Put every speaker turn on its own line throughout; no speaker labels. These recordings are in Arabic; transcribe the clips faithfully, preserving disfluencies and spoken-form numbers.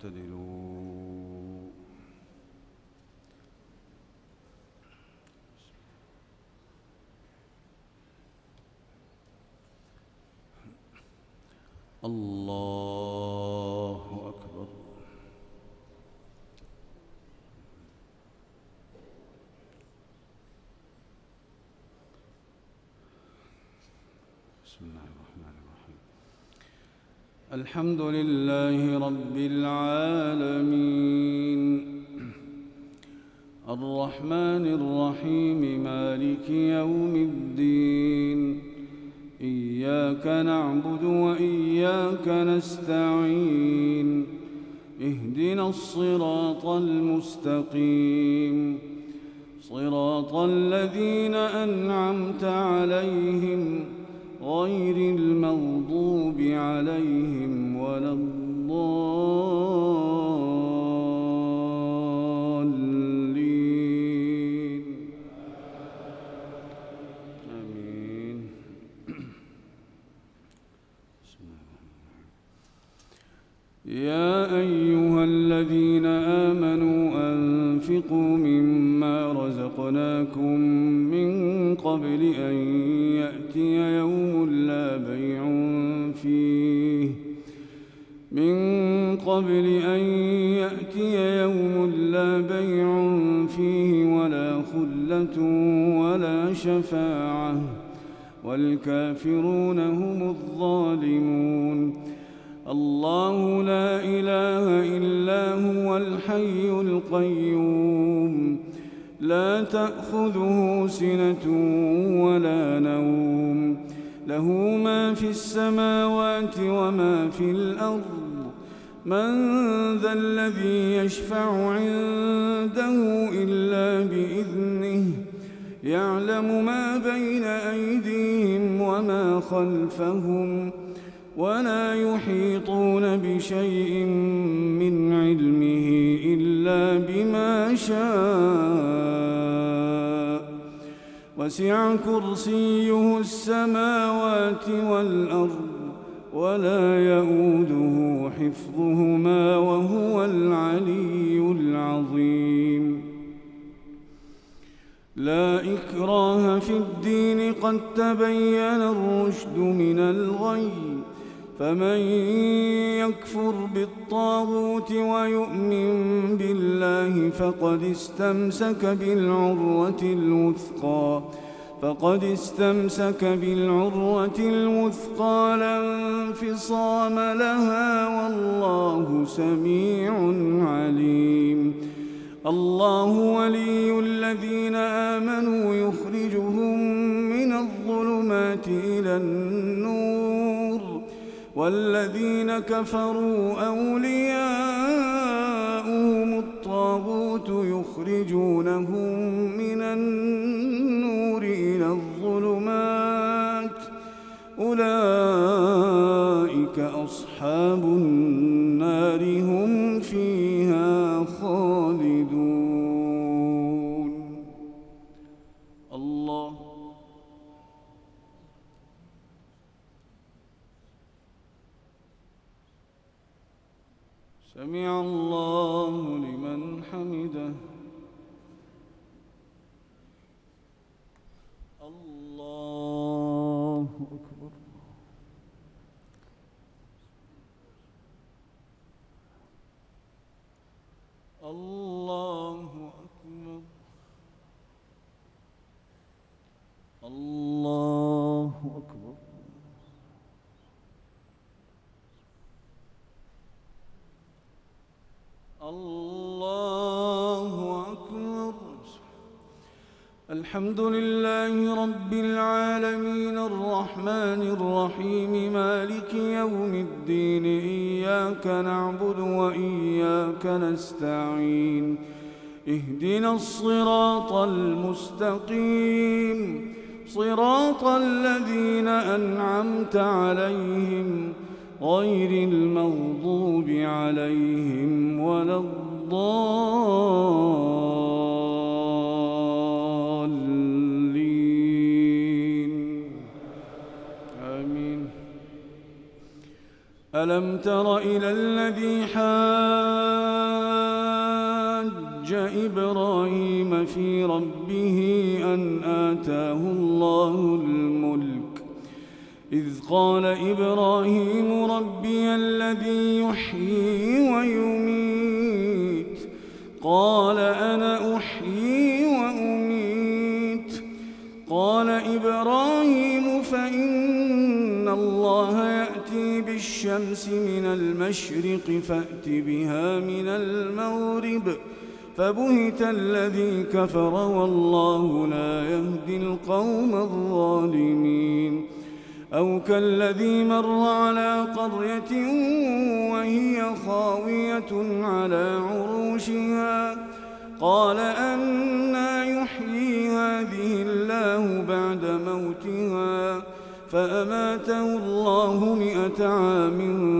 واعتدلوا. الله أكبر. بسم الله الرحمن الرحيم. الحمد لله رب العالمين الرحمن الرحيم مالك يوم الدين إياك نعبد وإياك نستعين اهدنا الصراط المستقيم صراط الذين أنعمت عليهم غير المغضوب عليهم ولا الضالين آمين. يا أيها الذين آمنوا أنفقوا مما رزقناكم من قبل أن يأتي يوم لا بيع فيه من قبل أن يأتي يوم لا بيع فيه ولا خلة ولا شفاعة والكافرون هم الظالمون. الله لا إله إلا هو الحي القيوم لا تأخذه سنة ولا نوم له ما في السماوات وما في الأرض. من ذا الذي يشفع عنده إلا بإذنه يعلم ما بين أيديهم وما خلفهم ولا يحيطون بشيء من علمه إلا بما شاء وسع كرسيه السماوات والأرض ولا يؤوده حفظهما وهو العلي العظيم. لا إكراه في الدين قد تبين الرشد من الغي فمن يكفر بالطاغوت ويؤمن بالله فقد استمسك بالعروة الوثقى فقد استمسك بالعروة الوثقى لا انفصام لها والله سميع عليم. الله ولي الذين آمنوا يخرجهم من الظلمات إلى النور والذين كفروا أولياؤهم الطاغوت يخرجونهم من النور إلى الظلمات أولئك أصحاب النار هم فيها خالدون. الله سمع الله لمن حمده. الله أكبر. الله أكبر. الله أكبر. الله أكبر. الحمد لله رب العالمين الرحمن الرحيم مالك يوم الدين إياك نعبد وإياك نستعين اهدنا الصراط المستقيم صراط الذين أنعمت عليهم غير المغضوب عليهم ولا الضالين آمين. ألم تر إلى الذي حاج إبراهيم في ربه أن آتاه الله الملك إذ قال إبراهيم ربي الذي يحيي ويميت قال أنا أحيي وأميت قال إبراهيم فإن الله يأتي بالشمس من المشرق فأت بها من المغرب فبهت الذي كفر والله لا يهدي القوم الظالمين أو كالذي مر على قرية وهي خاوية على عروشها قال أنى يحيي هذه الله بعد موتها فأماته الله مئة عام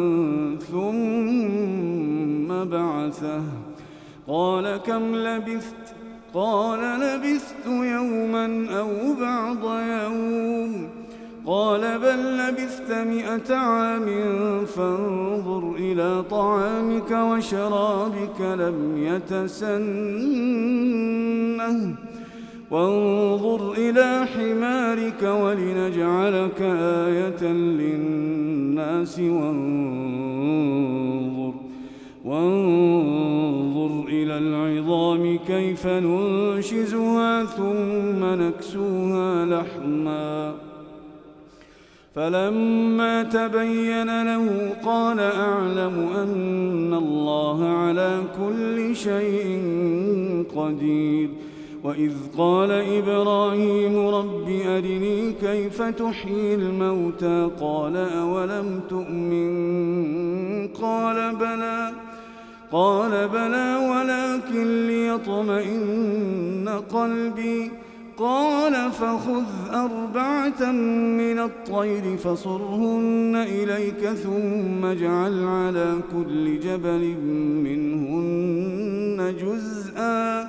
ثم بعثه قال كم لبثت قال لبثت يوما أو بعض يوم قال بل لبثت مئة عام فانظر إلى طعامك وشرابك لم يتسنه وانظر إلى حمارك ولنجعلك آية للناس وانظر وانظر إلى العظام كيف ننشزها ثم نكسوها لحما فلما تبين له قال أعلم أن الله على كل شيء قدير وإذ قال إبراهيم رب أرني كيف تحيي الموتى قال أولم تؤمن قال بلى قال بلى ولكن ليطمئن قلبي قال فخذ أربعة من الطير فصرهن إليك ثم اجعل على كل جبل منهن جزءا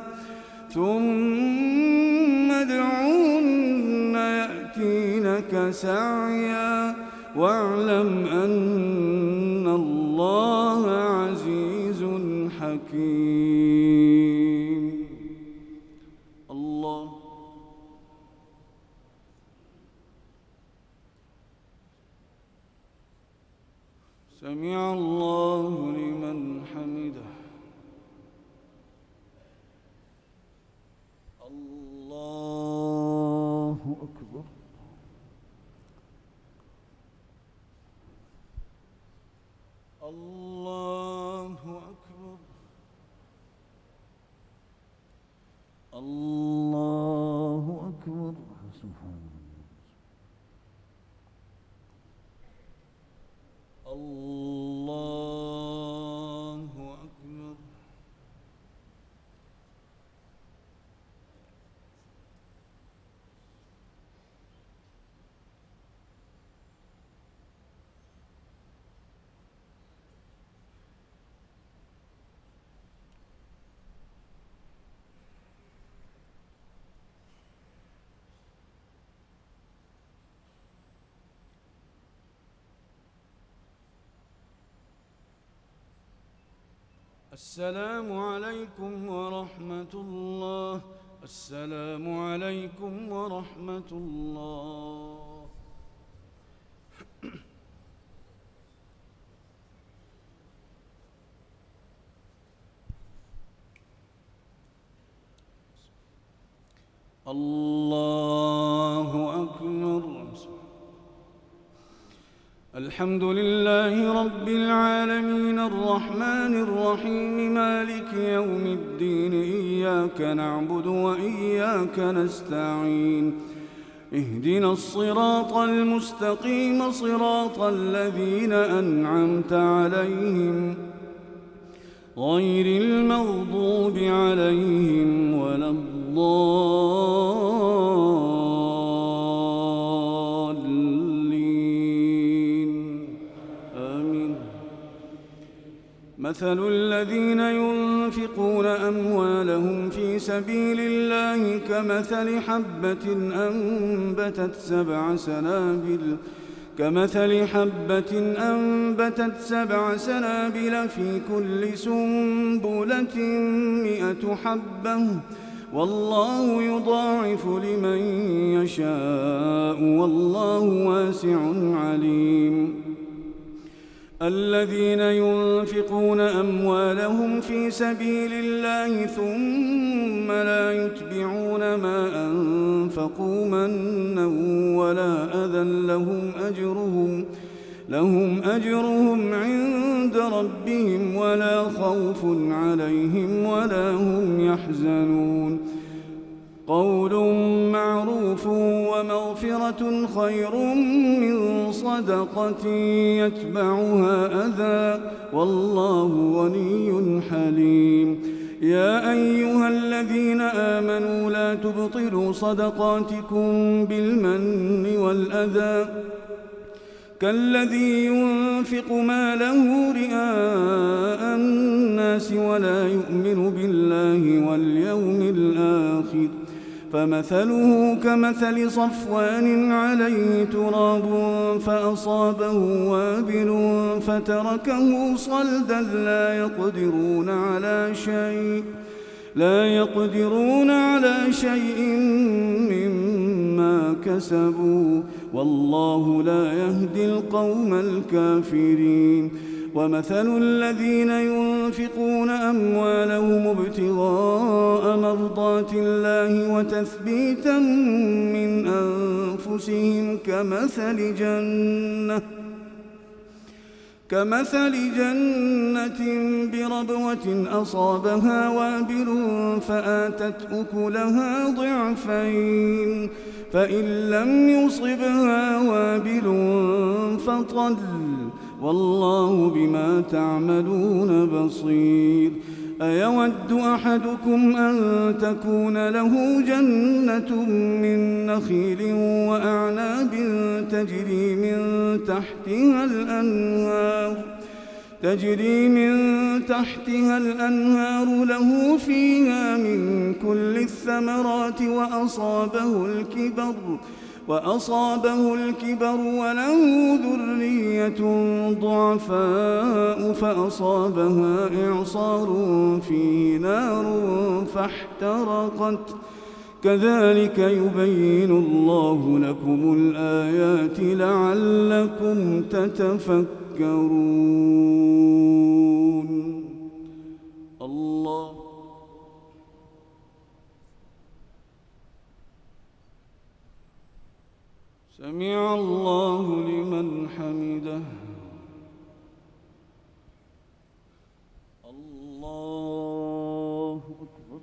ثم ادعهن يأتينك سعيا واعلم أن الله عزيز حكيم. الله سمع الله لمن حمده. الله أكبر. الله أكبر. الله أكبر. سبحان الله أكبر. السلام عليكم ورحمة الله. السلام عليكم ورحمة الله. الله أكبر. الحمد لله رب العالمين الرحمن الرحيم مالك يوم الدين إياك نعبد وإياك نستعين اهدنا الصراط المستقيم صراط الذين أنعمت عليهم غير المغضوب عليهم ولا الضالين آمين. مثل الذين ينفقون أموالهم في سبيل الله كمثل حبة أنبتت سبع سنابل كمثل حبة أنبتت سبع سنابل في كل سنبلة مئة حبة والله يضاعف لمن يشاء والله واسع عليم. الذين ينفقون أموالهم في سبيل الله ثم لا يتبعون ما أنفقوا منا ولا أذى لهم أجرهم لهم أجرهم عند ربهم ولا خوف عليهم ولا هم يحزنون. قول معروف ومغفرة خير من صدقة يتبعها أذى والله غني حليم. يا أيها الذين آمنوا لا تبطلوا صدقاتكم بالمن والأذى كالذي ينفق ماله رئاء الناس ولا يؤمن بالله واليوم الآخر فمثله كمثل صفوان عليه تراب فأصابه وابل فتركه صلدا لا يقدرون على شيء لا يقدرون على شيء مما كسبوا والله لا يهدي القوم الكافرين. ومثل الذين ينفقون أموالهم ابتغاء مرضات الله وتثبيتا من أنفسهم كمثل جنة كمثل جنة بربوة أصابها وابل فآتت أكلها ضعفين فإن لم يصبها وابل فطل والله بما تعملون بصير. أيود أحدكم أن تكون له جنة من نخيل وأعناب تجري من تحتها الأنهار تجري من تحتها الأنهار له فيها من كل الثمرات وأصابه الكبر وأصابه الكبر وله ذرية ضعفاء فأصابها إعصار فيه نار فاحترقت كذلك يبين الله لكم الآيات لعلكم تتفكرون. الله سمع الله لمن حمده. الله أكبر.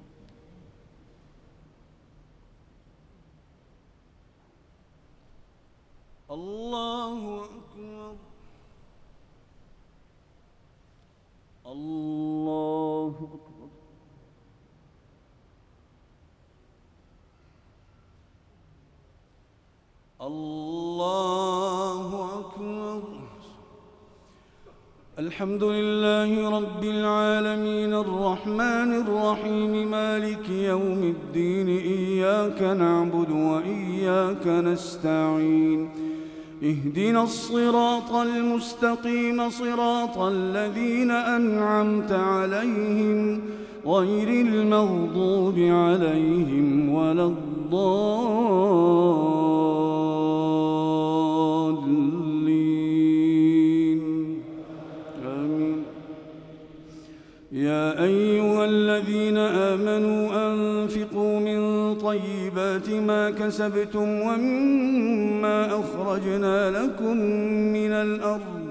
الله أكبر. الله أكبر. الله أكبر. الحمد لله رب العالمين الرحمن الرحيم مالك يوم الدين إياك نعبد وإياك نستعين اهدنا الصراط المستقيم صراط الذين أنعمت عليهم غير المغضوب عليهم ولا الضالين آمين. يا أيها الذين آمنوا أنفقوا من طيبات ما كسبتم ومما أخرجنا لكم من الأرض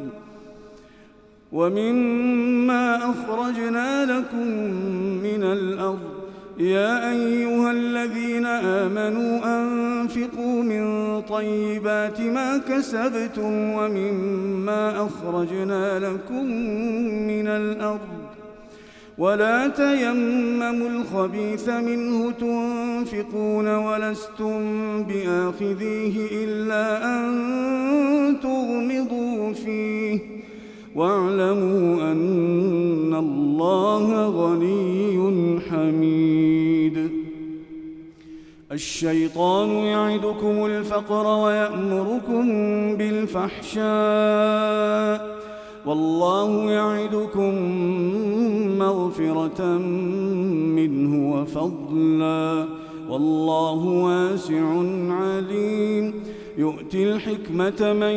ومما أخرجنا لكم من الأرض يا أيها الذين آمنوا أنفقوا من طيبات ما كسبتم ومما أخرجنا لكم من الأرض ولا تيمموا الخبيث منه تنفقون ولستم بآخذيه إلا أن تغمضوا فيه واعلموا أن الله غني حميد. الشيطان يعدكم الفقر ويأمركم بالفحشاء والله يعدكم مغفرة منه وفضلا والله واسع عليم يؤتي الحكمة من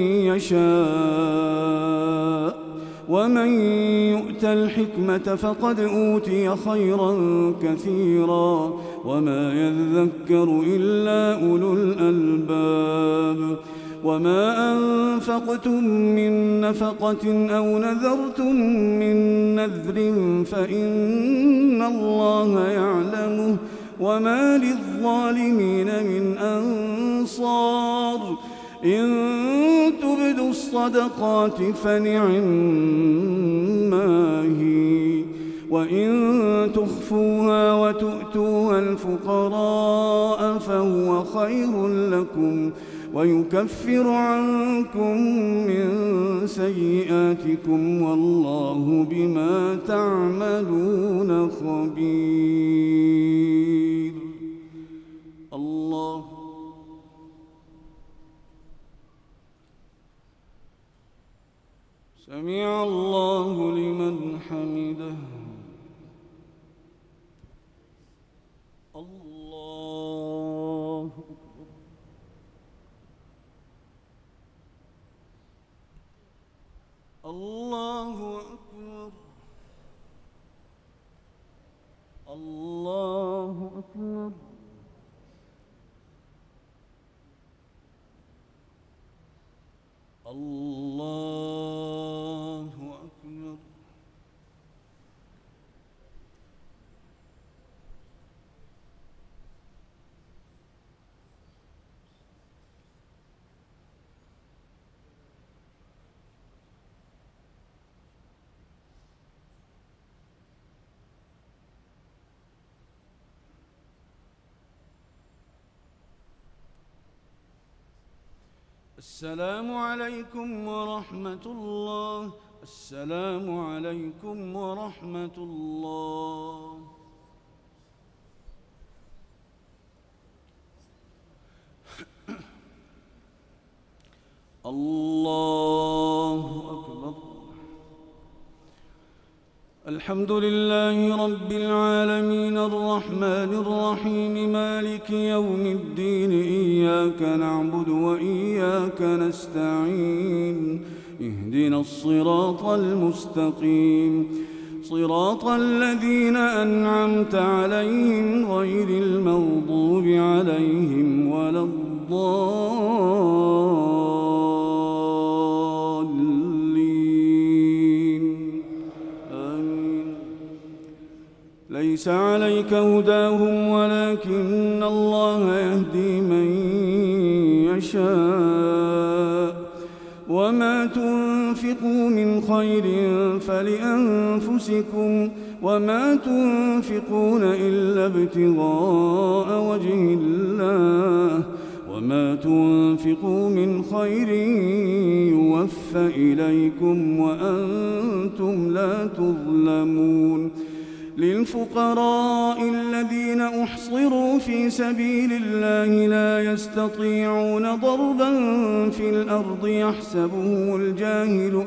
يشاء ومن يؤت الحكمة فقد أوتي خيرا كثيرا وما يذكر إلا أولو الألباب وما أنفقتم من نفقة أو نذرتم من نذر فإن الله يعلمه وما للظالمين من أنصار إن تبدوا الصدقات فنعما هي وإن تخفوها وتؤتوها الفقراء فهو خير لكم ويكفر عنكم من سيئاتكم والله بما تعملون خبير. الله سمع الله لمن حمده. الله الله أكبر. الله أكبر. الله أكبر. السلام عليكم ورحمة الله. السلام عليكم ورحمة الله. الله أكبر. الحمد لله رب العالمين الرحمن الرحيم مالك يوم الدين إياك نعبد وإياك نستعين اهدنا الصراط المستقيم صراط الذين أنعمت عليهم غير المغضوب عليهم ولا الضالين آمين. ليس عليك هداهم ولكن الله يهدي من يشاء وما تنفقوا من خير فلأنفسكم وما تنفقون إلا ابتغاء وجه الله وما تنفقوا من خير يوفى إليكم وأنتم لا تظلمون. للفقراء الذين أحصروا في سبيل الله لا يستطيعون ضربا في الأرض يحسبهم الجاهل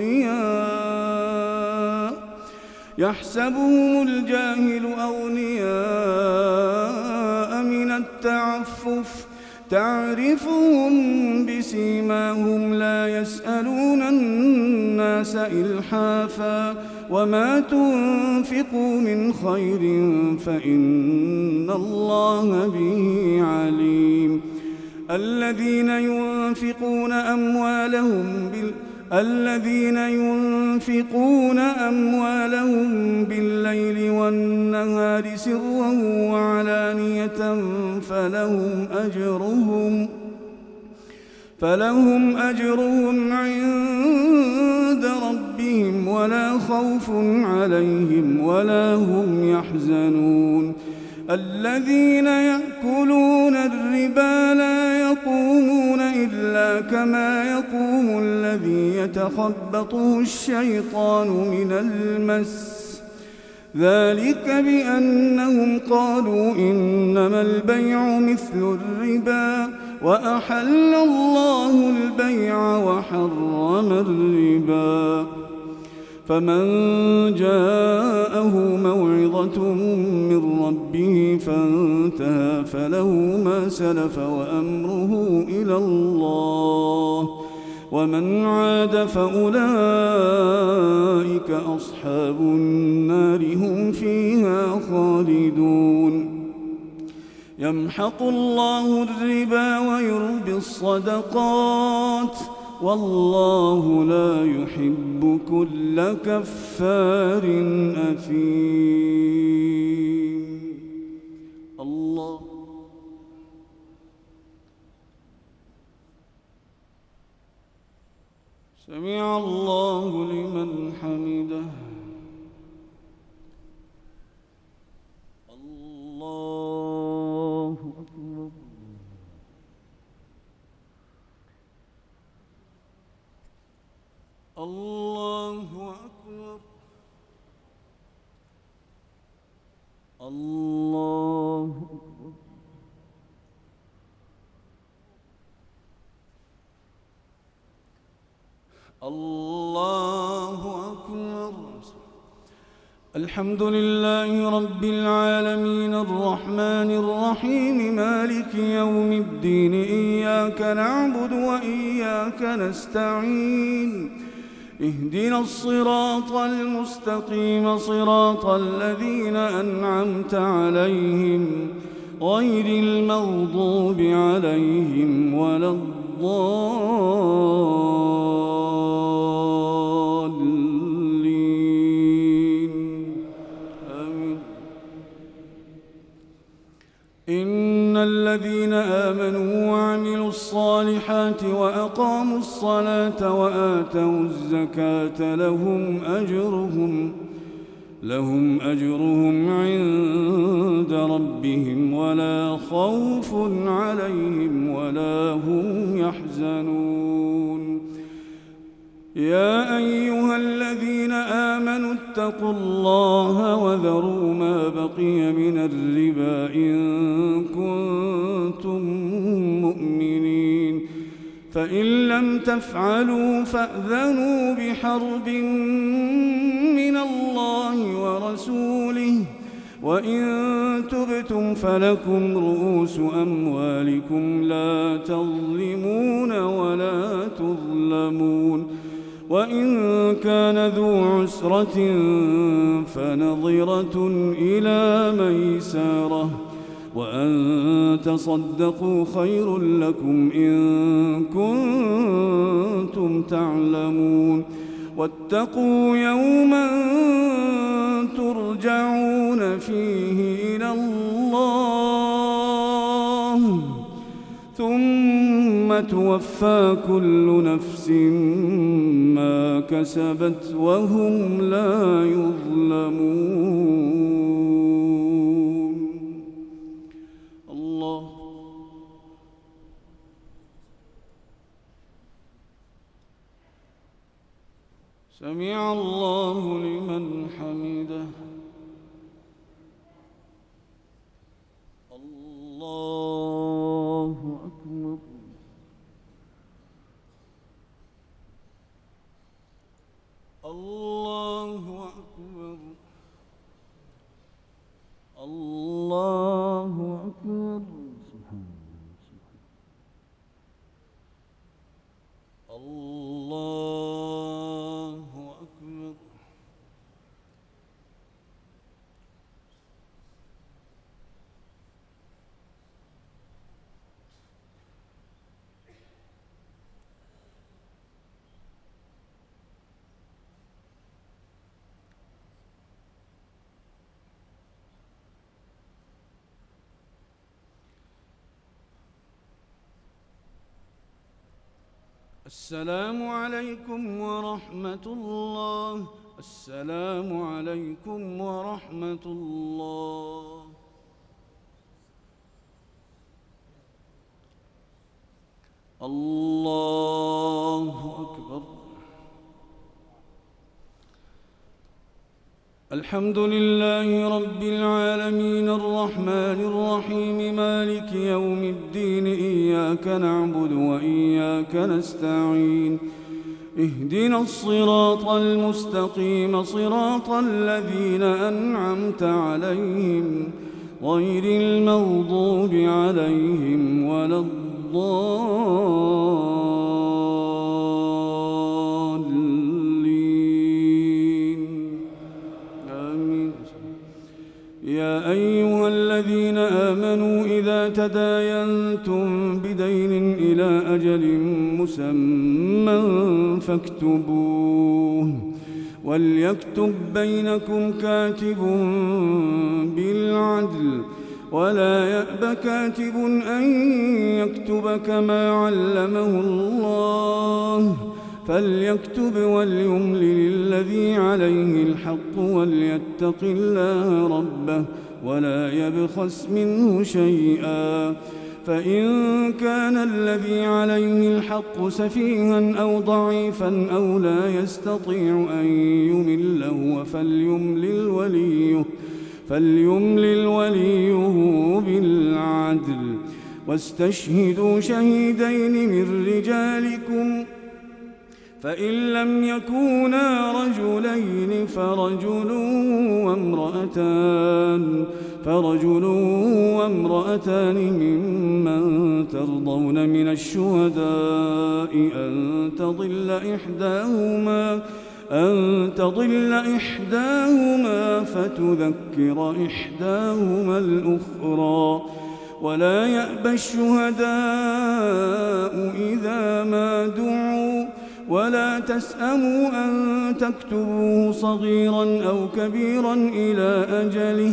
أغنياء يحسبهم الجاهل أغنياء من التعفف تعرفهم بسيماهم لا يسألون الناس إلحافا وما تنفقوا من خير فإن الله به عليم. الذين ينفقون أموالهم بال الذين ينفقون أموالهم بالليل والنهار سرا وعلانية فلهم أجرهم فلهم أجرهم عند ربهم ولا خوف عليهم ولا هم يحزنون. الذين يأكلون الربا لا يقومون إلا كما يقوم الذي يتخبطه الشيطان من المس ذلك بأنهم قالوا إنما البيع مثل الربا وأحل الله البيع وحرم الربا. فمن جاءه موعظة من ربه فانتهى فله ما سلف وأمره إلى الله، ومن عاد فأولئك أصحاب النار هم فيها خالدون. يمحق الله الربا ويربي الصدقات والله لا يحب كل كفار أثيم. الله سمع الله لمن حمده. الله أكبر. الله أكبر. الله أكبر. الله أكبر. الحمد لله رب العالمين الرحمن الرحيم مالك يوم الدين إياك نعبد وإياك نستعين اهدنا الصراط المستقيم صراط الذين أنعمت عليهم غير المغضوب عليهم ولا الضالين آمين. إن الذين آمنوا وعملوا الصالحات وأقاموا الصلاة وآتوا الزكاة لهم أجرهم لهم أجرهم عند ربهم ولا خوف عليهم ولا هم يحزنون. يا أيها الذين آمنوا اتقوا الله وذروا ما بقي من الربا إن كنتم مؤمنين، فإن لم تفعلوا فأذنوا بحرب من الله ورسوله، وإن تبتم فلكم رؤوس أموالكم لا تظلمون ولا تظلمون، وإن كان ذو عسرة فنظرة إلى ميسرة، وأن تصدقوا خير لكم إن كنتم تعلمون. واتقوا يوما ترجعون فيه إلى الله ثم توفى كل نفس ما كسبت وهم لا يظلمون. الله سمع الله لمن حمده. الله أكبر. الله أكبر. الله أكبر. الله أكبر. السلام عليكم ورحمة الله. السلام عليكم ورحمة الله. الله أكبر. الحمد لله رب العالمين الرحمن الرحيم مالك يوم الدين إياك نعبد وإياك نستعين اهدنا الصراط المستقيم صراط الذين أنعمت عليهم غير المغضوب عليهم ولا الضالين آمين. يا أيها الذين آمنوا إذا تداينتم بدين إلى أجل مسمى فاكتبوه وليكتب بينكم كاتب بالعدل ولا يأب كاتب أن يكتب كما علمه الله فليكتب وليملل الذي عليه الحق وليتق الله ربه ولا يبخس منه شيئا فإن كان الذي عليه الحق سفيها أو ضعيفا أو لا يستطيع أن يمله فليملل وليه فليملل وليه بالعدل واستشهدوا شهيدين من رجالكم فإن لم يكونا رجلين فرجل وامرأتان فرجل وامرأتان ممن ترضون من الشهداء أن تضل إحداهما أن تضل إحداهما فتذكر إحداهما الأخرى ولا يأبى الشهداء إذا ما دعوا ولا تسأموا أن تكتبوه صغيرا أو كبيرا إلى أجله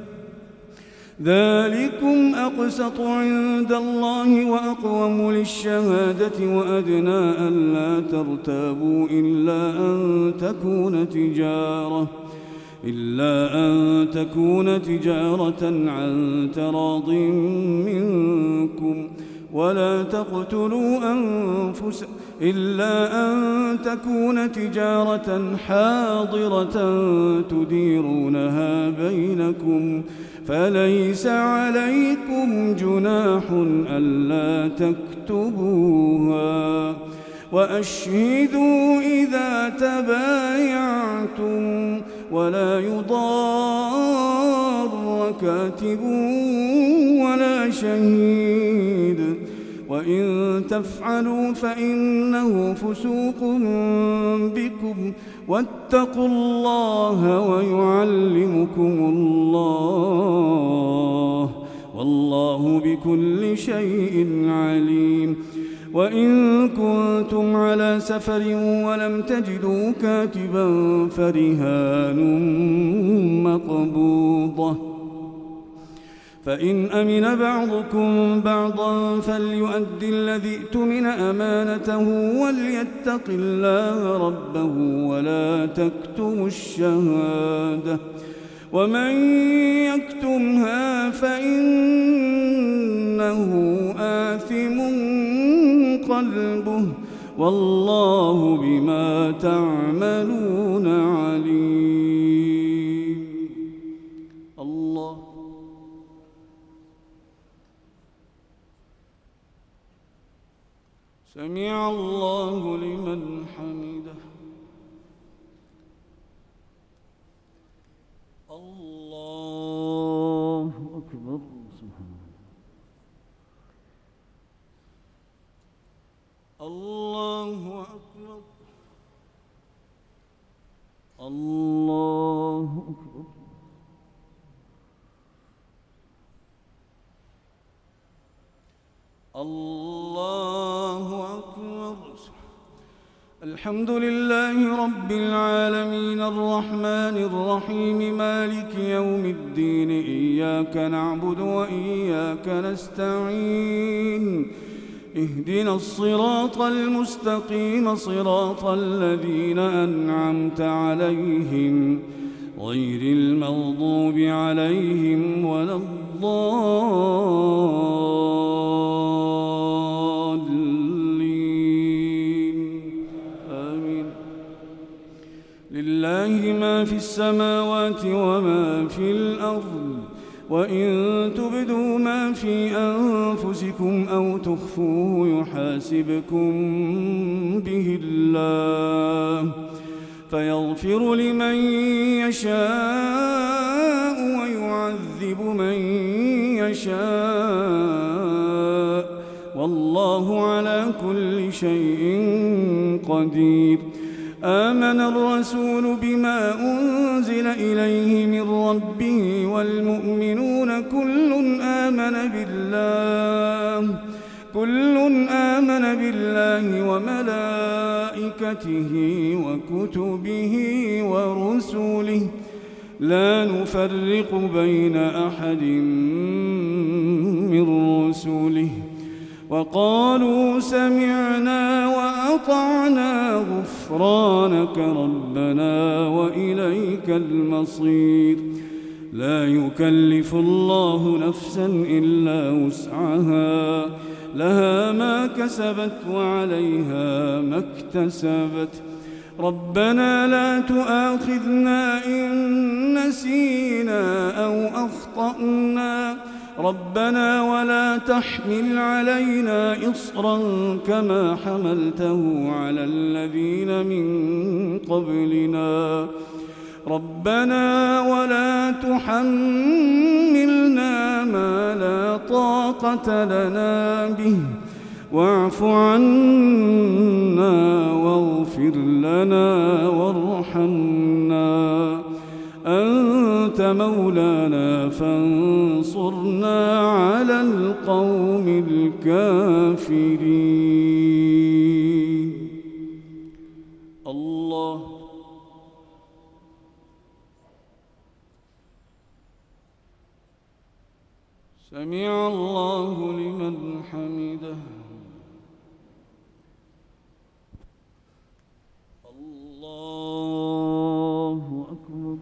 ذلكم أقسط عند الله وأقوم للشهادة وأدنى ألا ترتابوا إلا أن تكون تجارة إلا أن تكون تجارة عن تراض منكم ولا تقتلوا أنفسكم إلا أن تكون تجارة حاضرة تديرونها بينكم فليس عليكم جناح ألا تكتبوها وأشهدوا إذا تبايعتم ولا يضار كاتب ولا شهيد وإن تفعلوا فإنه فسوق بكم واتقوا الله ويعلمكم الله والله بكل شيء عليم. وإن كنتم على سفر ولم تجدوا كاتبا فرهان مقبوضة فإن أمن بعضكم بعضا فليؤدي الذي اؤتمن أمانته وليتق الله ربه ولا تكتموا الشهادة ومن يكتمها فإنه آثم قلبه والله بما تعملون عليم. الله سمع الله لمن حمده. الله أكبر. الله أكبر. الله أكبر. الله أكبر. الحمد لله رب العالمين الرحمن الرحيم مالك يوم الدين إياك نعبد وإياك نستعين اهدنا الصراط المستقيم صراط الذين أنعمت عليهم غير المغضوب عليهم ولا الضالين آمين. لله ما ما في السماوات وما في الأرض وإن تبدوا ما في أنفسكم أو تخفوه يحاسبكم به الله فيغفر لمن يشاء ويعذب من يشاء والله على كل شيء قدير. آمن الرسول بما أنزل إليه من ربه والمؤمنون كل آمن بالله كل آمن بالله وملائكته وكتبه ورسله لا نفرق بين أحد من رسله وقالوا سمعنا وأطعنا غفرانك ربنا وإليك المصير. لا يكلف الله نفسا إلا وسعها لها ما كسبت وعليها ما اكتسبت. ربنا لا تؤاخذنا إن نسينا أو أخطأنا ربنا ولا تحمل علينا إصرا كما حملته على الذين من قبلنا ربنا ولا تحملنا ما لا طاقة لنا به واعف عنا واغفر لنا وارحمنا أنت مولانا فانصرنا على القوم الكافرين. الله سمع الله لمن حمده. الله أكبر.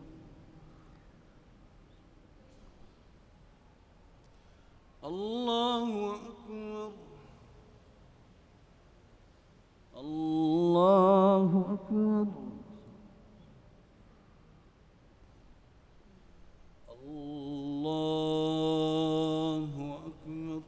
الله أكبر. الله أكبر. الله أكبر.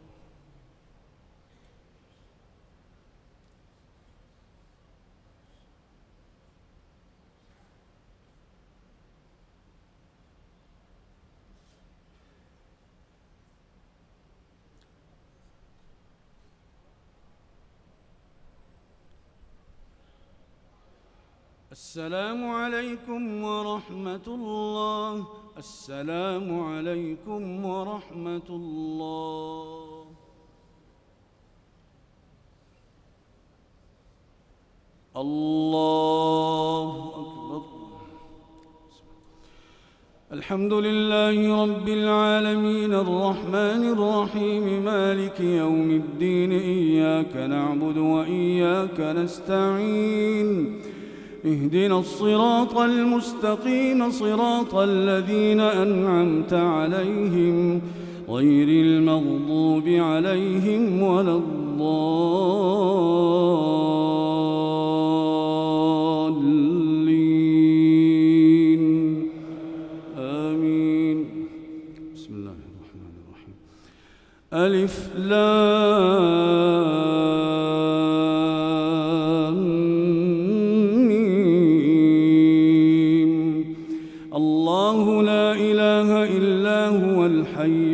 السلام عليكم ورحمة الله. السلام عليكم ورحمة الله. الله أكبر. الحمد لله رب العالمين الرحمن الرحيم مالك يوم الدين إياك نعبد وإياك نستعين اهدنا الصراط المستقيم صراط الذين أنعمت عليهم غير المغضوب عليهم ولا الضالين آمين. بسم الله الرحمن الرحيم. ألف لام الله لا إله إلا هو الحي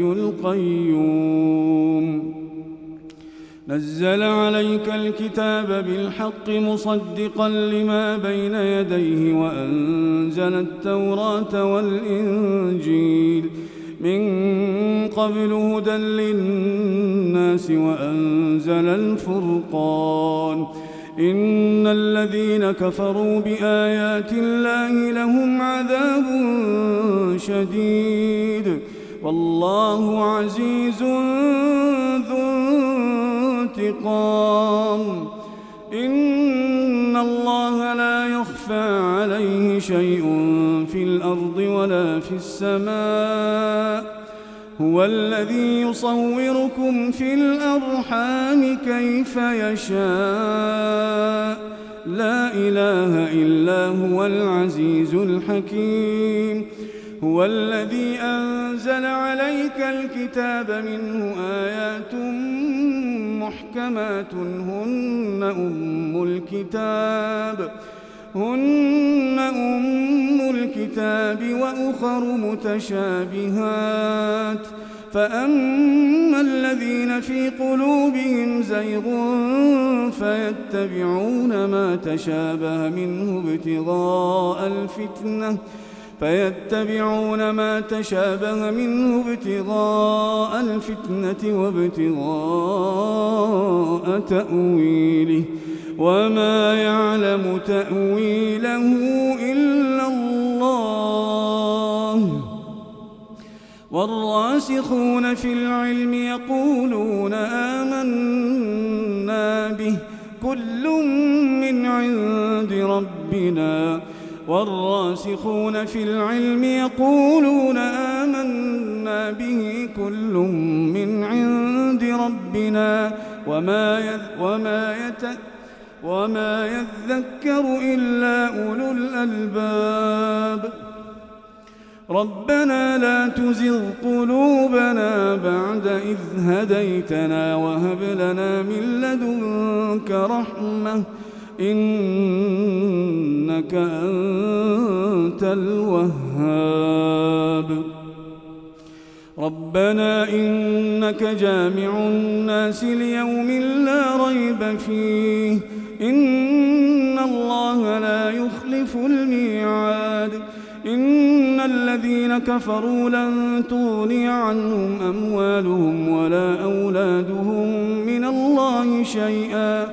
القيوم نزل عليك الكتاب بالحق مصدقا لما بين يديه وأنزل التوراة والإنجيل من قبل هدى للناس وأنزل الفرقان إن الذين كفروا بآيات الله لهم عذاب شديد والله عزيز ذو انتقام. إن الله لا يخفى عليه شيء في الأرض ولا في السماء هو الذي يصوركم في الأرحام كيف يشاء لا إله إلا هو العزيز الحكيم. هو الذي أنزل عليك الكتاب منه آيات محكمات هن أم الكتاب هن أم الكتاب وأخر متشابهات فأما الذين في قلوبهم زيغ فيتبعون ما تشابه منه ابتغاء الفتنة فيتبعون ما تشابه منه ابتغاء الفتنة وابتغاء تأويله وما يعلم تأويله إلا الله. والراسخون في العلم يقولون آمنا به كل من عند ربنا والراسخون في العلم يقولون آمنا به كل من عند ربنا وما وما يت وما يذكر إلا أولو الألباب. ربنا لا تزغ قلوبنا بعد إذ هديتنا وهب لنا من لدنك رحمة إنك أنت الوهاب. ربنا إنك جامع الناس ليوم لا ريب فيه إن الله لا يخلف الميعاد. إن الذين كفروا لن تغني عنهم أموالهم ولا أولادهم من الله شيئا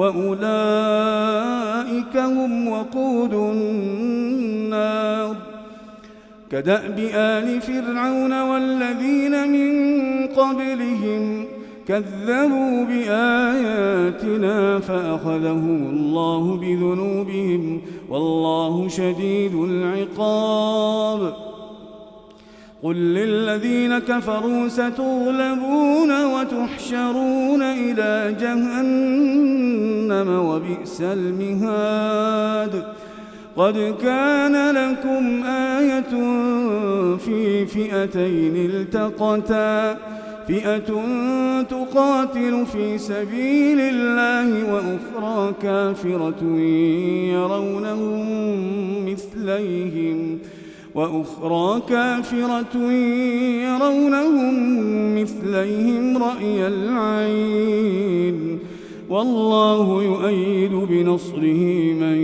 وأولئك هم وقود النار. كدأب آل فرعون والذين من قبلهم كذبوا بآياتنا فأخذهم الله بذنوبهم والله شديد العقاب. قل للذين كفروا ستغلبون وتحشرون إلى جهنم وبئس المهاد. قد كان لكم آية في فئتين التقتا فئة تقاتل في سبيل الله وأخرى كافرة يرونهم مثليهم وأخرى كافرة يرونهم مثليهم رأي العين والله يؤيد بنصره من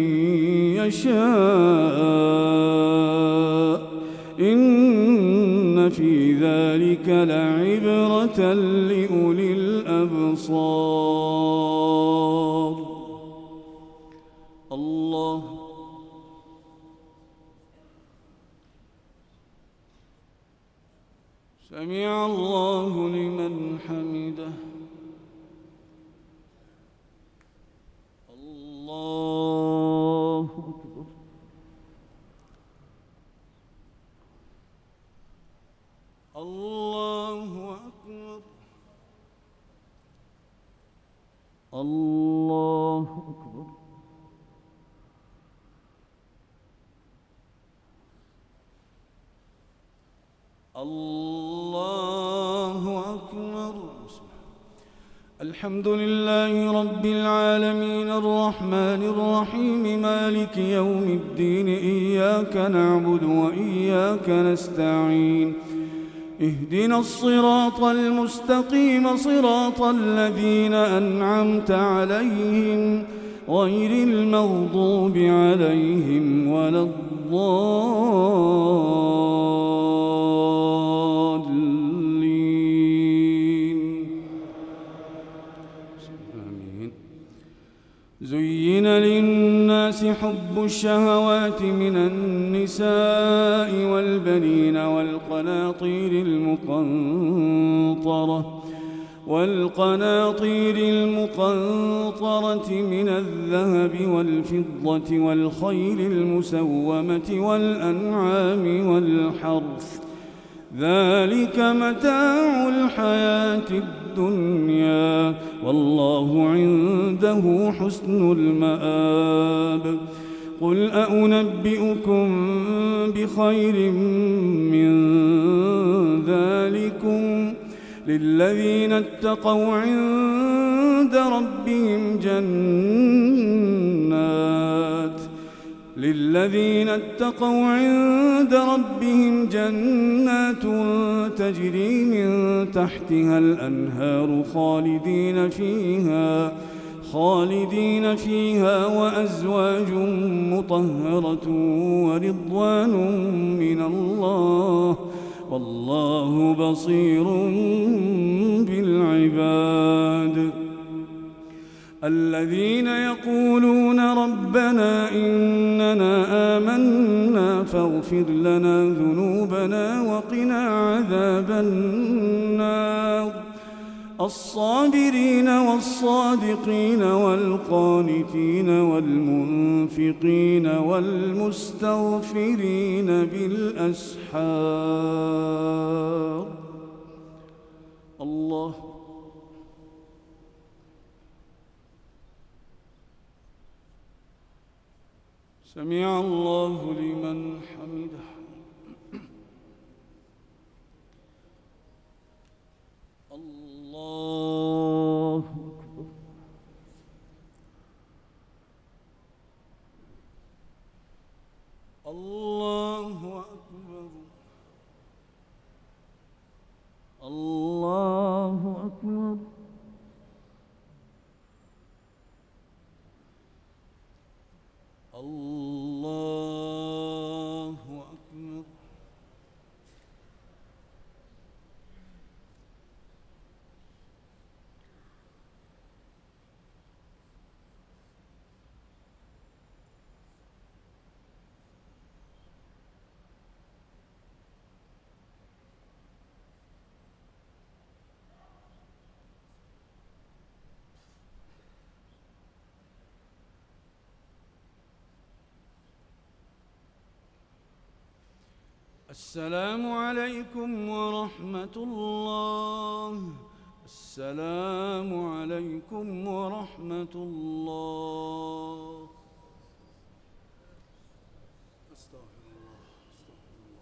يشاء إن في ذلك لعبرة لأولي الأبصار. الله سمع الله لمن حمده. الله أكبر. الله أكبر. الله أكبر. الله أكبر. الحمد لله رب العالمين الرحمن الرحيم مالك يوم الدين إياك نعبد وإياك نستعين اهدنا الصراط المستقيم صراط الذين أنعمت عليهم غير المغضوب عليهم ولا الضالين. آمين. زين للناس حب الشهوات من النساء والبنين والقناطير المقنطرة والقناطير المقنطرة من الذهب والفضة والخيل المسومة والأنعام والحرث ذلك متاع الحياة الدنيا والله عنده حسن المآب. قل أنبئكم بخير من ذلكم للذين اتقوا عند ربهم جنات للذين اتقوا عند ربهم جنات تجري من تحتها الأنهار خالدين فيها خالدين فيها وأزواج مطهرة ورضوان من الله والله بصير بالعباد. الذين يقولون ربنا إننا آمنا فاغفر لنا ذنوبنا وقنا عذاب النار. الصابرين والصادقين والقانتين والمنفقين والمستغفرين بالأسحار. الله سمع الله لمن حمده. الله أكبر. الله أكبر. الله أكبر. الله أكبر. السلام عليكم ورحمة الله. السلام عليكم ورحمة الله. أستغفر الله. أستغفر الله.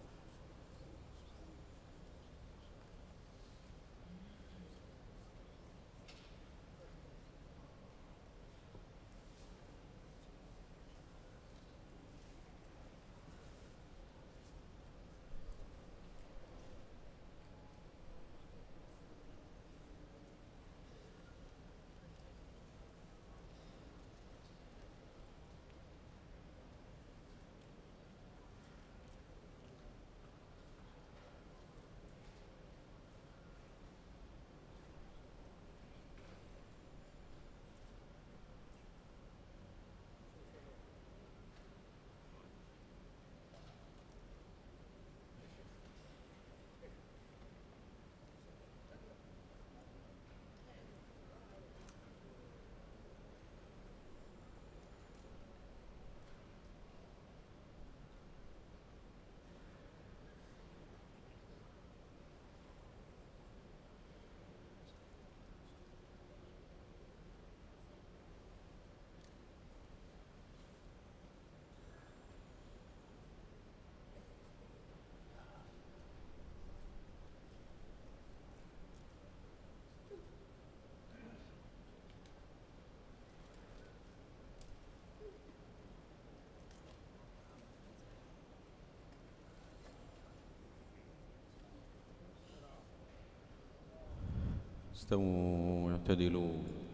استووا واعتدلوا.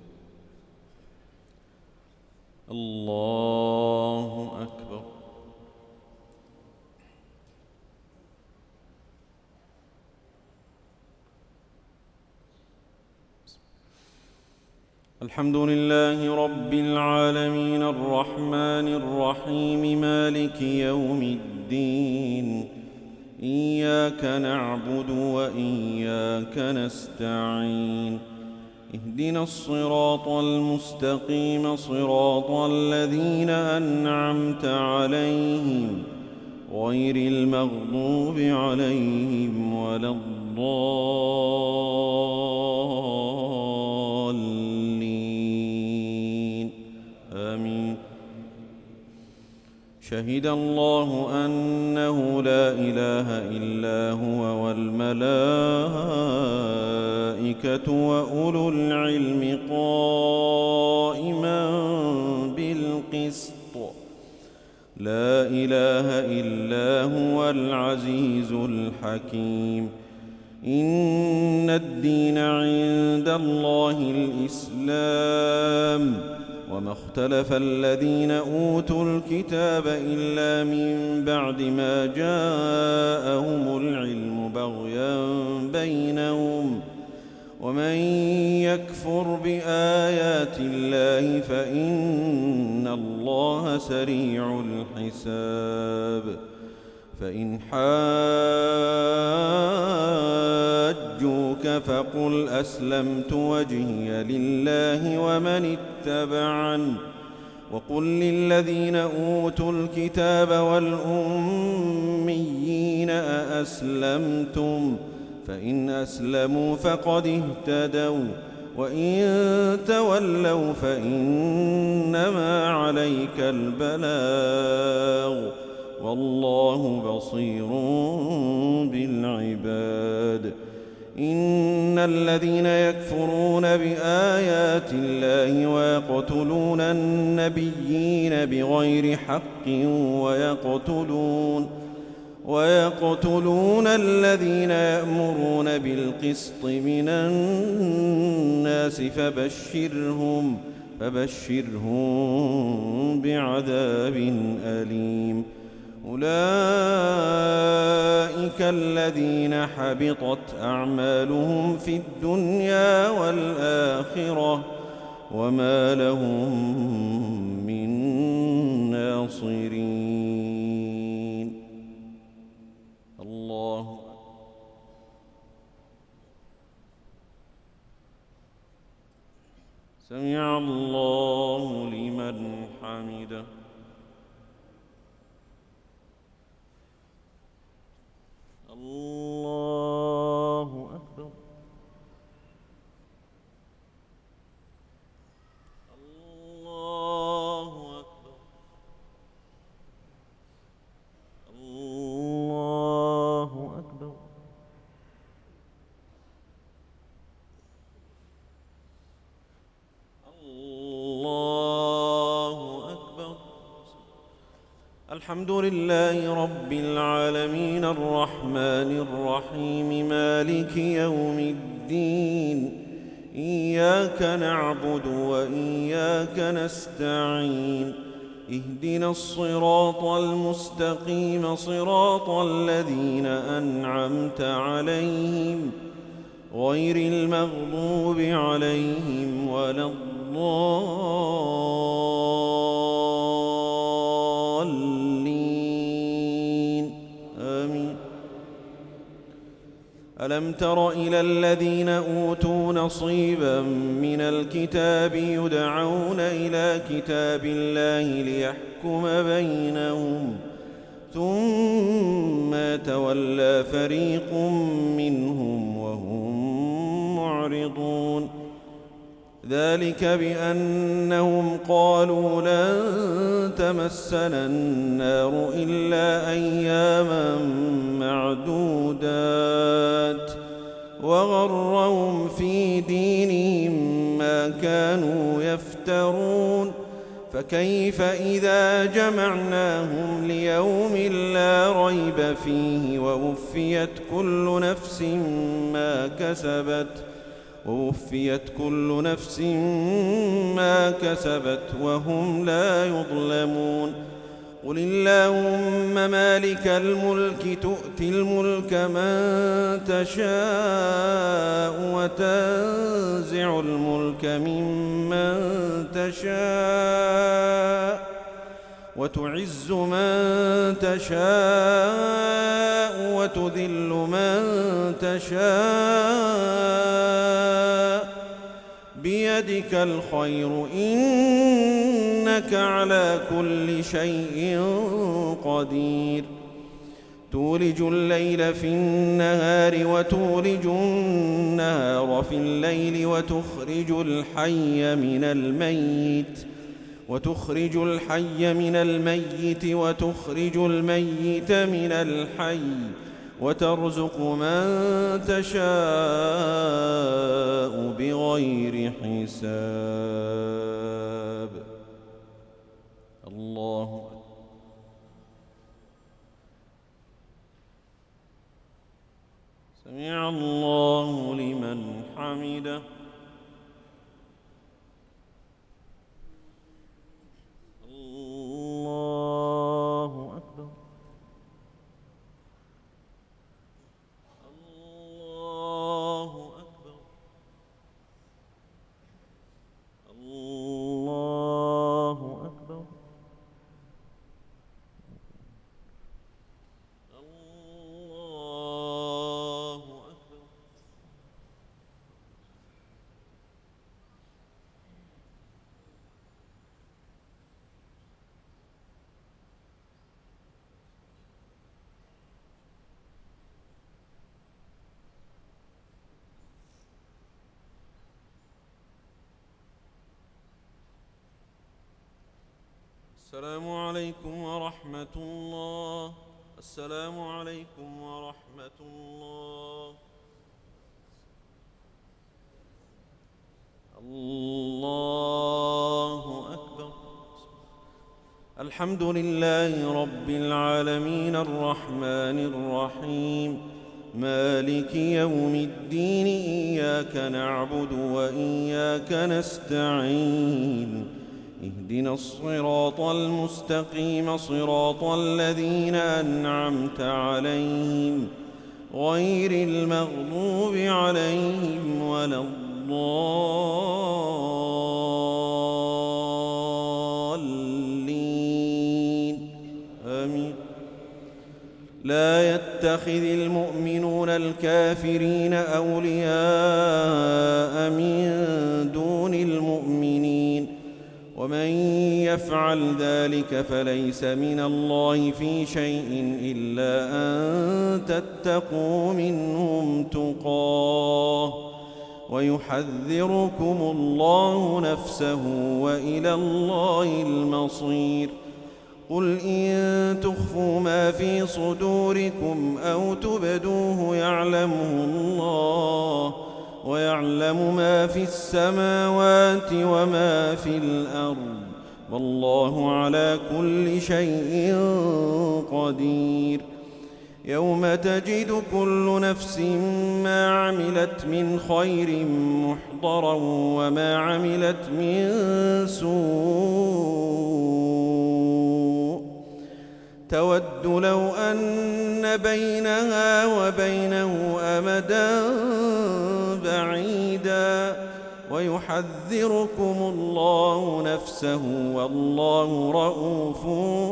الله أكبر. الحمد لله رب العالمين الرحمن الرحيم مالك يوم الدين. إياك نعبد وإياك نستعين. اهدنا الصراط المستقيم صراط الذين أنعمت عليهم غير المغضوب عليهم ولا الضالين آمين. شهد الله أنه لا إله إلا هو والملائكة وأولو العلم قائما بالقسط لا إله إلا هو العزيز الحكيم. إن الدين عند الله الإسلام وما اختلف الذين أوتوا الكتاب إلا من بعد ما جاءهم العلم بغيا بينهم ومن يكفر بآيات الله فإن الله سريع الحساب. فإن حاجوك فقل أسلمت وجهي لله ومن اتبعني وقل للذين أوتوا الكتاب والأميين أأسلمتم فإن أسلموا فقد اهتدوا وإن تولوا فإنما عليك البلاغ والله بصير بالعباد. إن الذين يكفرون بآيات الله ويقتلون النبيين بغير حق ويقتلون ويقتلون الذين يأمرون بالقسط من الناس فبشرهم فبشرهم بعذاب أليم. أولئك الذين حبطت أعمالهم في الدنيا والآخرة وما لهم من ناصرين. الله سمع الله لمن حمده. الله أكبر. الله أكبر. الله أكبر. الله أكبر. الحمد لله رب العالمين الرحمن الرحيم مالك يوم الدين. إياك نعبد وإياك نستعين. اهدنا الصراط المستقيم صراط الذين أنعمت عليهم غير المغضوب عليهم ولا الضالين آمين. ألم تر إلى الذين أوتوا نصيبا من الكتاب يدعون إلى كتاب الله ليحكم بينهم ثم تولى فريق منهم وهم معرضون. ذلك بأنهم قالوا لن تمسنا النار إلا أياما معدودات وغرهم في دينهم ما كانوا يفترون. فكيف إذا جمعناهم ليوم لا ريب فيه ووفيت كل نفس ما كسبت ووفيت كل نفس ما كسبت وهم لا يظلمون. قل اللهم مالك الملك تؤتي الملك من تشاء وتنزع الملك ممن تشاء وتعز من تشاء وتذل من تشاء بيدك الخير إنك على كل شيء قدير. تولج الليل في النهار وتولج النهار في الليل وتخرج الحي من الميت وتخرج الحي من الميت وتخرج الميت من الحي وترزق من تشاء بغير حساب. الله أكبر. سمع الله لمن حمده. الله أكبر. الله أكبر. الله أكبر. الله أكبر. السلام عليكم ورحمة الله. السلام عليكم ورحمة الله. الله أكبر. الحمد لله رب العالمين الرحمن الرحيم مالك يوم الدين إياك نعبد وإياك نستعين اهدنا الصراط المستقيم صراط الذين أنعمت عليهم غير المغضوب عليهم ولا الضالين آمين. لا يتخذ المؤمنون الكافرين أولياء من دون المؤمنين ومن يفعل ذلك فليس من الله في شيء إلا أن تتقوا منهم تقاه ويحذركم الله نفسه وإلى الله المصير. قل إن تخفوا ما في صدوركم أو تبدوه يعلمه الله ويعلم ما في السماوات وما في الأرض والله على كل شيء قدير. يوم تجد كل نفس ما عملت من خير محضرا وما عملت من سوء تود لو أن بينها وبينه أمدا بعيدا ويحذركم الله نفسه والله رءوف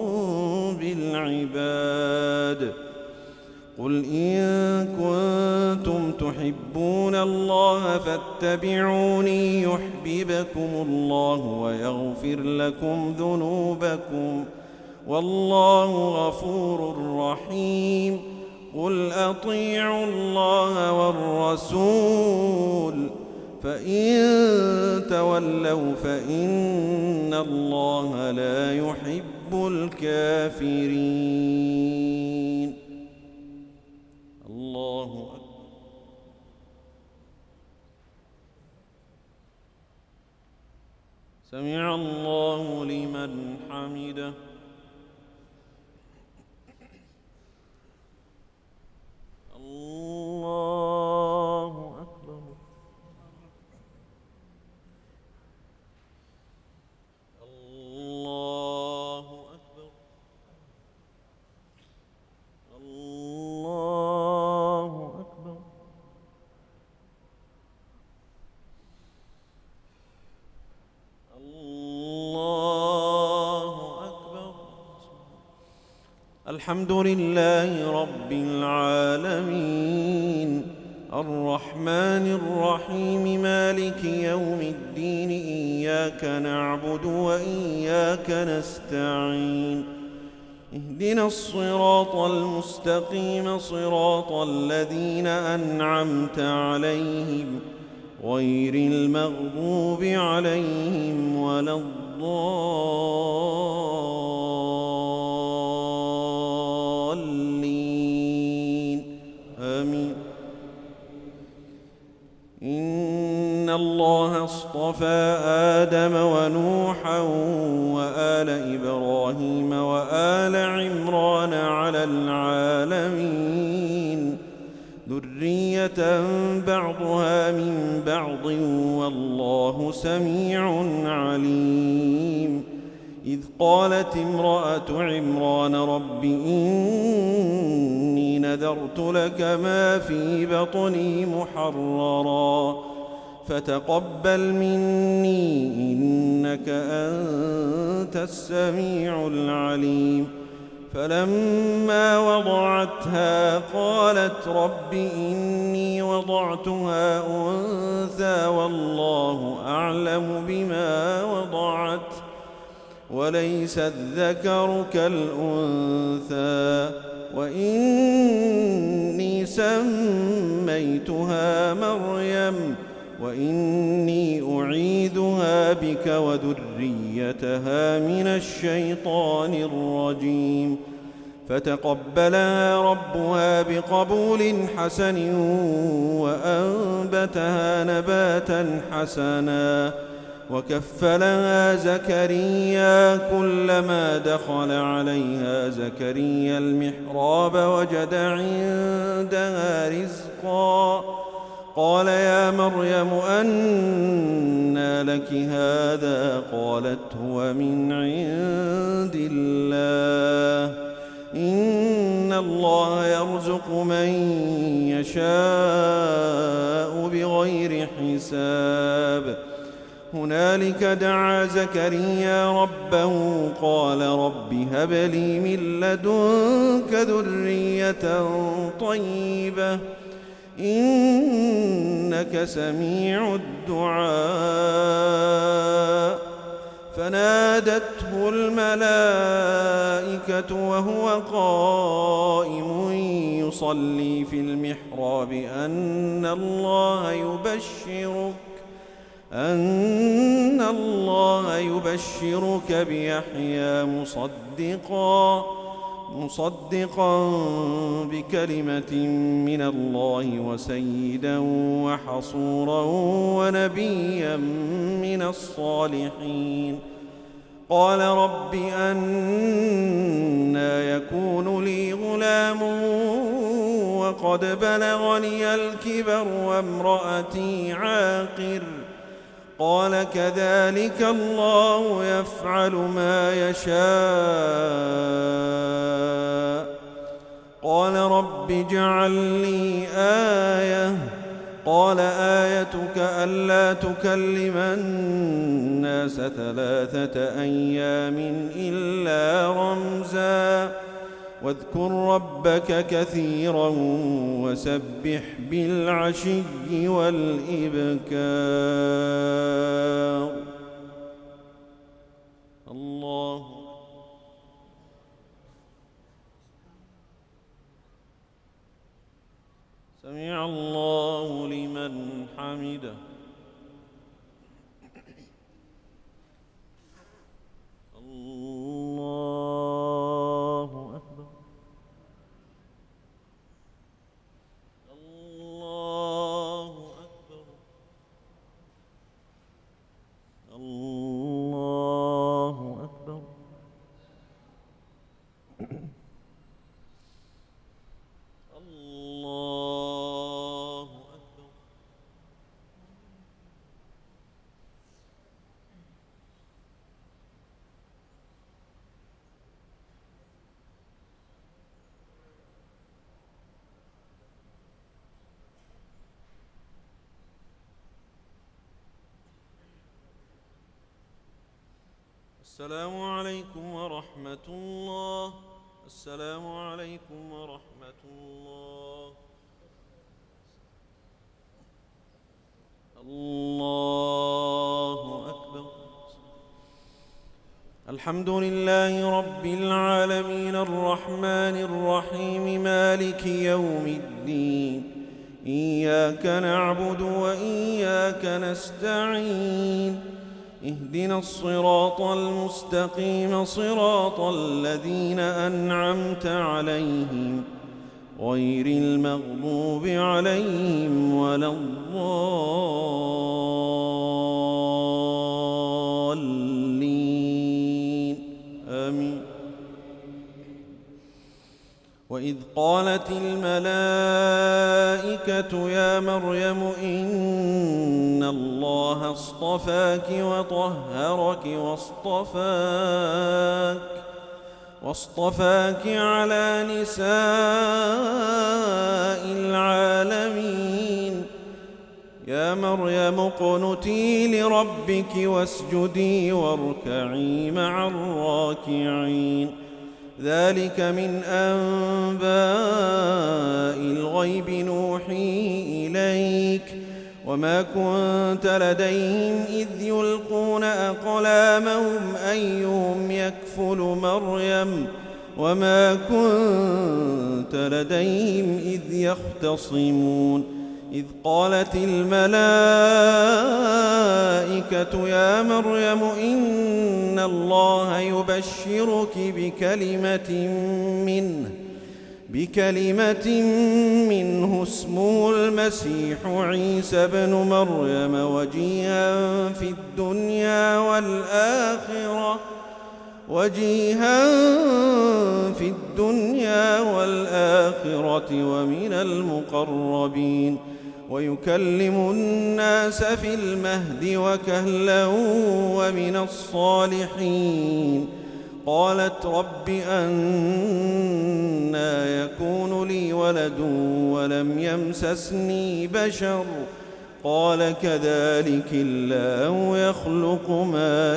بالعباد. قل إن كنتم تحبون الله فاتبعوني يحببكم الله ويغفر لكم ذنوبكم والله غفور رحيم. قل أطيعوا الله والرسول فإن تولوا فإن الله لا يحب الكافرين. الله أكبر. سمع الله لمن حمده. الله أكبر. الله أكبر. الله أكبر. الله أكبر. الحمد لله رب العالمين الرحمن الرحيم مالك يوم الدين إياك نعبد وإياك نستعين اهدنا الصراط المستقيم صراط الذين أنعمت عليهم غير المغضوب عليهم ولا الضالين آمين. إن الله اصطفى آدم ونوحا وآل إبراهيم وآل عمران على العالمين ذرية بعضها من بعض والله سميع عليم. إذ قالت امرأة عمران رب إني نذرت لك ما في بطني محررا فتقبل مني إنك أنت السميع العليم. فلما وضعتها قالت رب إني وضعتها أنثى والله أعلم بما وضعت وليس الذكر كالأنثى وإني سميتها مريم وإني أعيذها بك وذريتها من الشيطان الرجيم. فتقبلها ربها بقبول حسن وأنبتها نباتا حسنا وكفلها زكريا كلما دخل عليها زكريا المحراب وجد عندها رزقا قال يا مريم أنى لك هذا قالت هو من عند الله إن الله يرزق من يشاء بغير حساب. هنالك دعا زكريا ربه قال رب هب لي من لدنك ذرية طيبة إنك سميع الدعاء. فنادته الملائكة وهو قائم يصلي في المحراب أن الله يبشرك أن الله يبشرك بيحيى مصدقا مصدقا بكلمة من الله وسيدا وحصورا ونبيا من الصالحين. قال رب أنى يكون لي غلام وقد بلغني الكبر وامرأتي عاقر قال كذلك الله يفعل ما يشاء. قال رب اجعل لي آية قال آيتك ألا تكلم الناس ثلاثة أيام إلا رمزا واذكر ربك كثيرا وسبح بالعشي والإبكار. الله سمع الله لمن حمده. الله أكبر. الله أكبر. الله أكبر. الله أكبر. السلام عليكم ورحمة الله. السلام عليكم ورحمة الله. الله أكبر. الحمد لله رب العالمين الرحمن الرحيم مالك يوم الدين إياك نعبد وإياك نستعين اهدنا الصراط المستقيم صراط الذين أنعمت عليهم غير المغضوب عليهم ولا الضالين آمين. وإذ قالت الملائكة يا مريم إن الله اصطفاك وطهرك واصطفاك واصطفاك على نساء العالمين يا مريم اقنتي لربك واسجدي واركعي مع الراكعين ذلك من أنباء الغيب نوحيه إليك وما كنت لديهم إذ يلقون أقلامهم أيهم يكفل مريم وما كنت لديهم إذ يختصمون إذ قالت الملائكة يا مريم إن الله يبشرك بكلمة منه بكلمة منه اسمه المسيح عيسى بن مريم وجيها في الدنيا والآخرة وجيها في الدنيا والآخرة ومن المقربين ويكلم الناس في المهد وكهلا ومن الصالحين قالت رب أنى يكون لي ولد ولم يمسسني بشر قال كذلك الله يخلق ما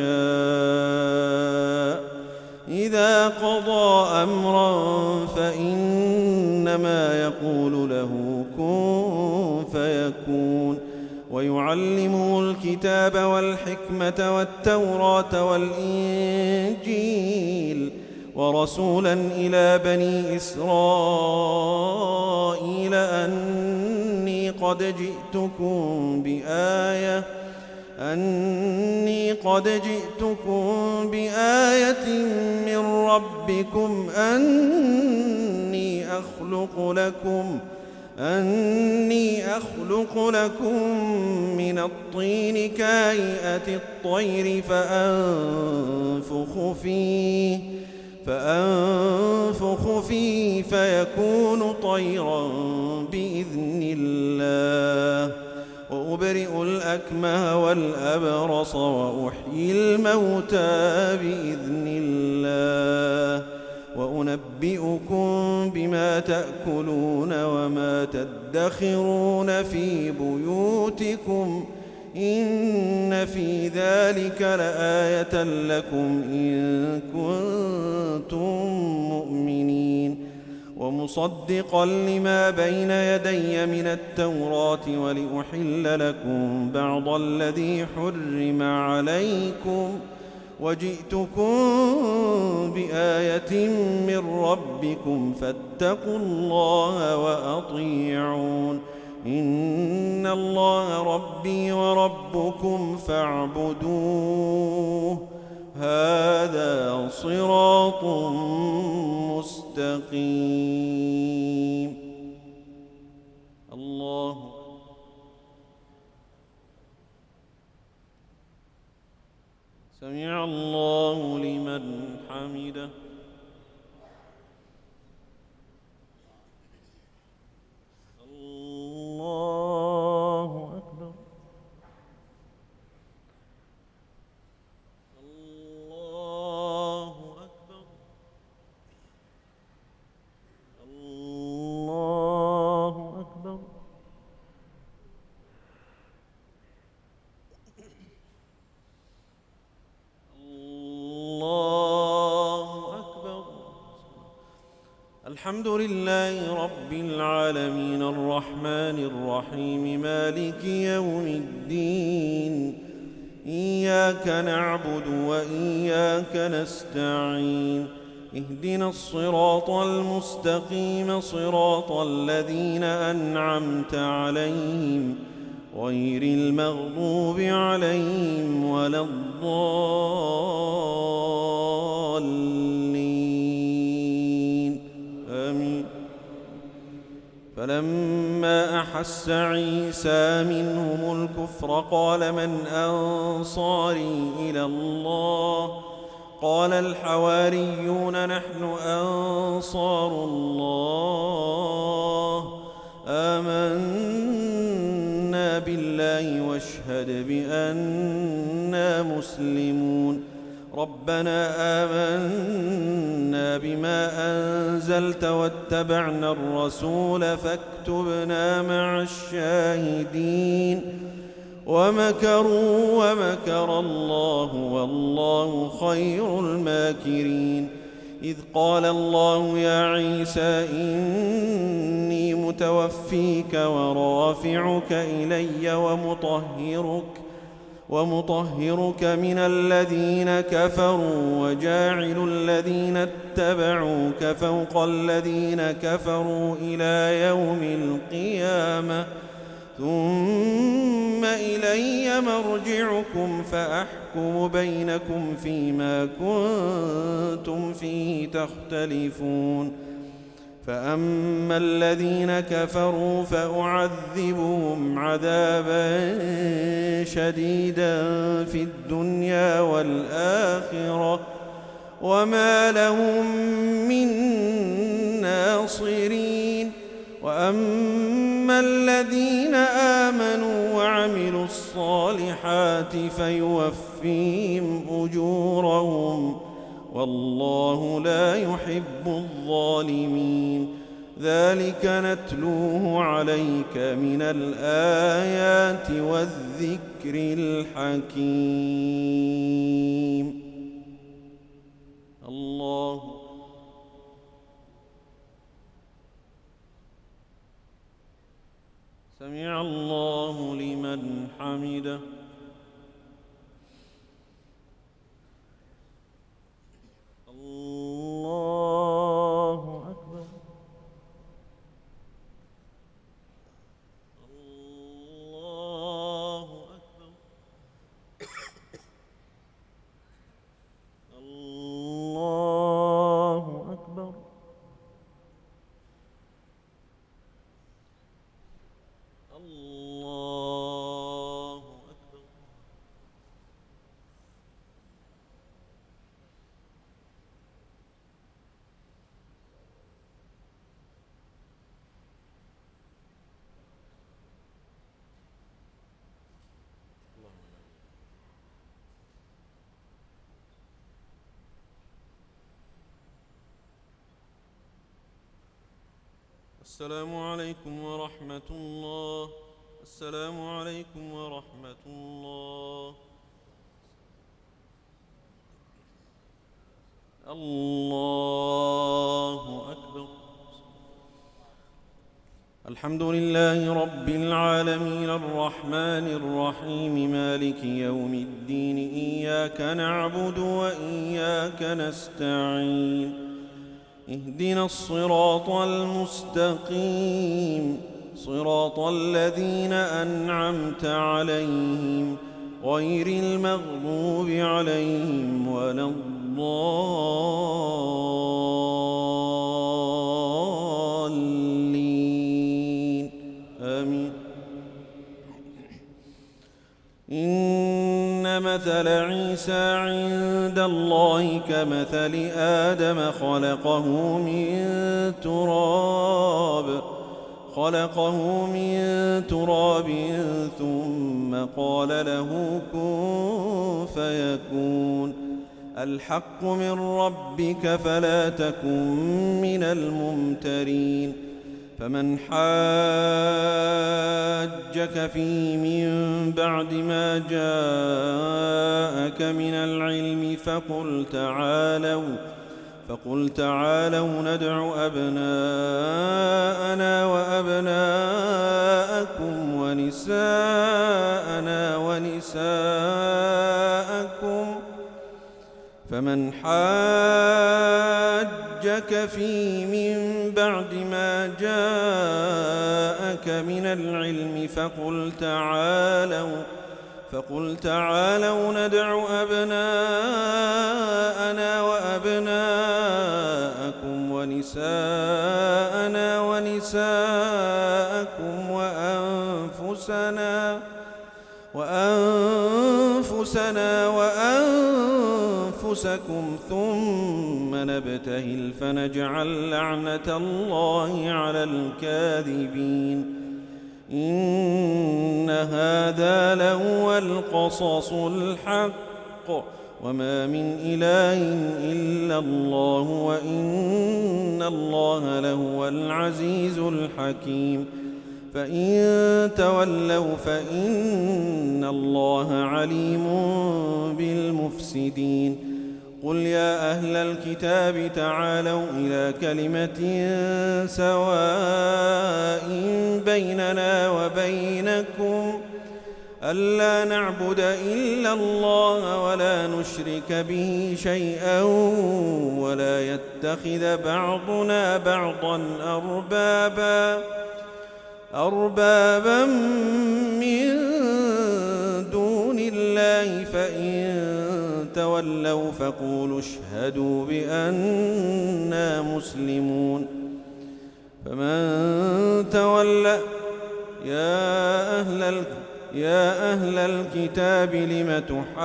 يشاء إذا قضى أمرا فإنما يقول له كن فيكون ويعلمه الكتاب والحكمة والتوراة والإنجيل ورسولا إلى بني إسرائيل أني قد جئتكم بآية أني قد جئتكم بآية من ربكم أني أخلق لكم أني أخلق لكم من الطين كهيئة الطير فأنفخ فيه فأنفخ فيه فيكون طيرا بإذن الله وأبرئ الأكمه والأبرص وأحيي الموتى بإذن الله وأنبئكم بما تأكلون وما تدخرون في بيوتكم إن في ذلك لآية لكم إن كنتم مؤمنين ومصدقا لما بين يدي من التوراة ولأحل لكم بعض الذي حرم عليكم وجئتكم بآية من ربكم فاتقوا الله وأطيعون إن الله ربي وربكم فاعبدوه هذا صراط مستقيم. الله سمع الله لمن حمده. الله أكبر. الله أكبر. الله أكبر. الله أكبر. الحمد لله رب العالمين الرحمن الرحيم مالك يوم الدين إياك نعبد وإياك نستعين اهدنا الصراط المستقيم صراط الذين أنعمت عليهم غير المغضوب عليهم ولا الضالين آمين. فلما أحس عيسى منهم الكفر قال من أنصاري إلى الله قال الحواريون نحن أنصار الله آمنا بالله واشهد بأننا مسلمون ربنا آمنا بما أنزلت واتبعنا الرسول فاكتبنا مع الشاهدين ومكروا ومكر الله والله خير الماكرين إذ قال الله يا عيسى إني متوفيك ورافعك إلي ومطهرك ومطهرك من الذين كفروا وجاعل الذين اتبعوك فوق الذين كفروا إلى يوم القيامة ثم إلي مرجعكم فأحكم بينكم فيما كنتم فيه تختلفون فأما الذين كفروا فأعذبهم عذابا شديدا في الدنيا والآخرة وما لهم من ناصرين وأما الذين آمنوا وعملوا الصالحات فيوفيهم أجورهم والله لا يحب الظالمين ذلك نتلوه عليك من الآيات والذكر الحكيم. الله سمع الله لمن حمده. الله أكبر. الله أكبر. الله أكبر. الله أكبر. السلام عليكم ورحمة الله. السلام عليكم ورحمة الله. الله أكبر. الحمد لله رب العالمين الرحمن الرحيم مالك يوم الدين إياك نعبد وإياك نستعين اهدنا الصراط المستقيم صراط الذين أنعمت عليهم غير المغضوب عليهم ولا الضالين آمين. إن مثل عيسى عند الله كمثل آدم خلقه من تراب خلقه من تراب ثم قال له كن فيكون الحق من ربك فلا تكن من الممترين. فمن حاجك فيه من بعد ما جاءك من العلم فقل تعالوا فقل تعالوا ندع أبناءنا وأبناءكم ونساءنا ونساءكم فمن حاجك فيه من بعد ما جاءك من العلم فقل تعالوا فقل تعالوا ندع أبناءنا وأبناءكم ونساءنا ونساءكم وأنفسنا وأنفسنا وأنفسكم ثم نبتهل فنجعل لعنة الله على الكاذبين إن هذا لهو القصص الحق وما من إله إلا الله وإن الله لهو العزيز الحكيم فإن تولوا فإن الله عليم بالمفسدين قل يا أهل الكتاب تعالوا إلى كلمة سواء بيننا وبينكم ألا نعبد إلا الله ولا نشرك به شيئا ولا يتخذ بعضنا بعضا أربابا أربابا من دون الله فإن تولوا فقولوا اشهدوا بأننا مسلمون فمن تولى يا أهل الكتاب يا أهل الكتاب لم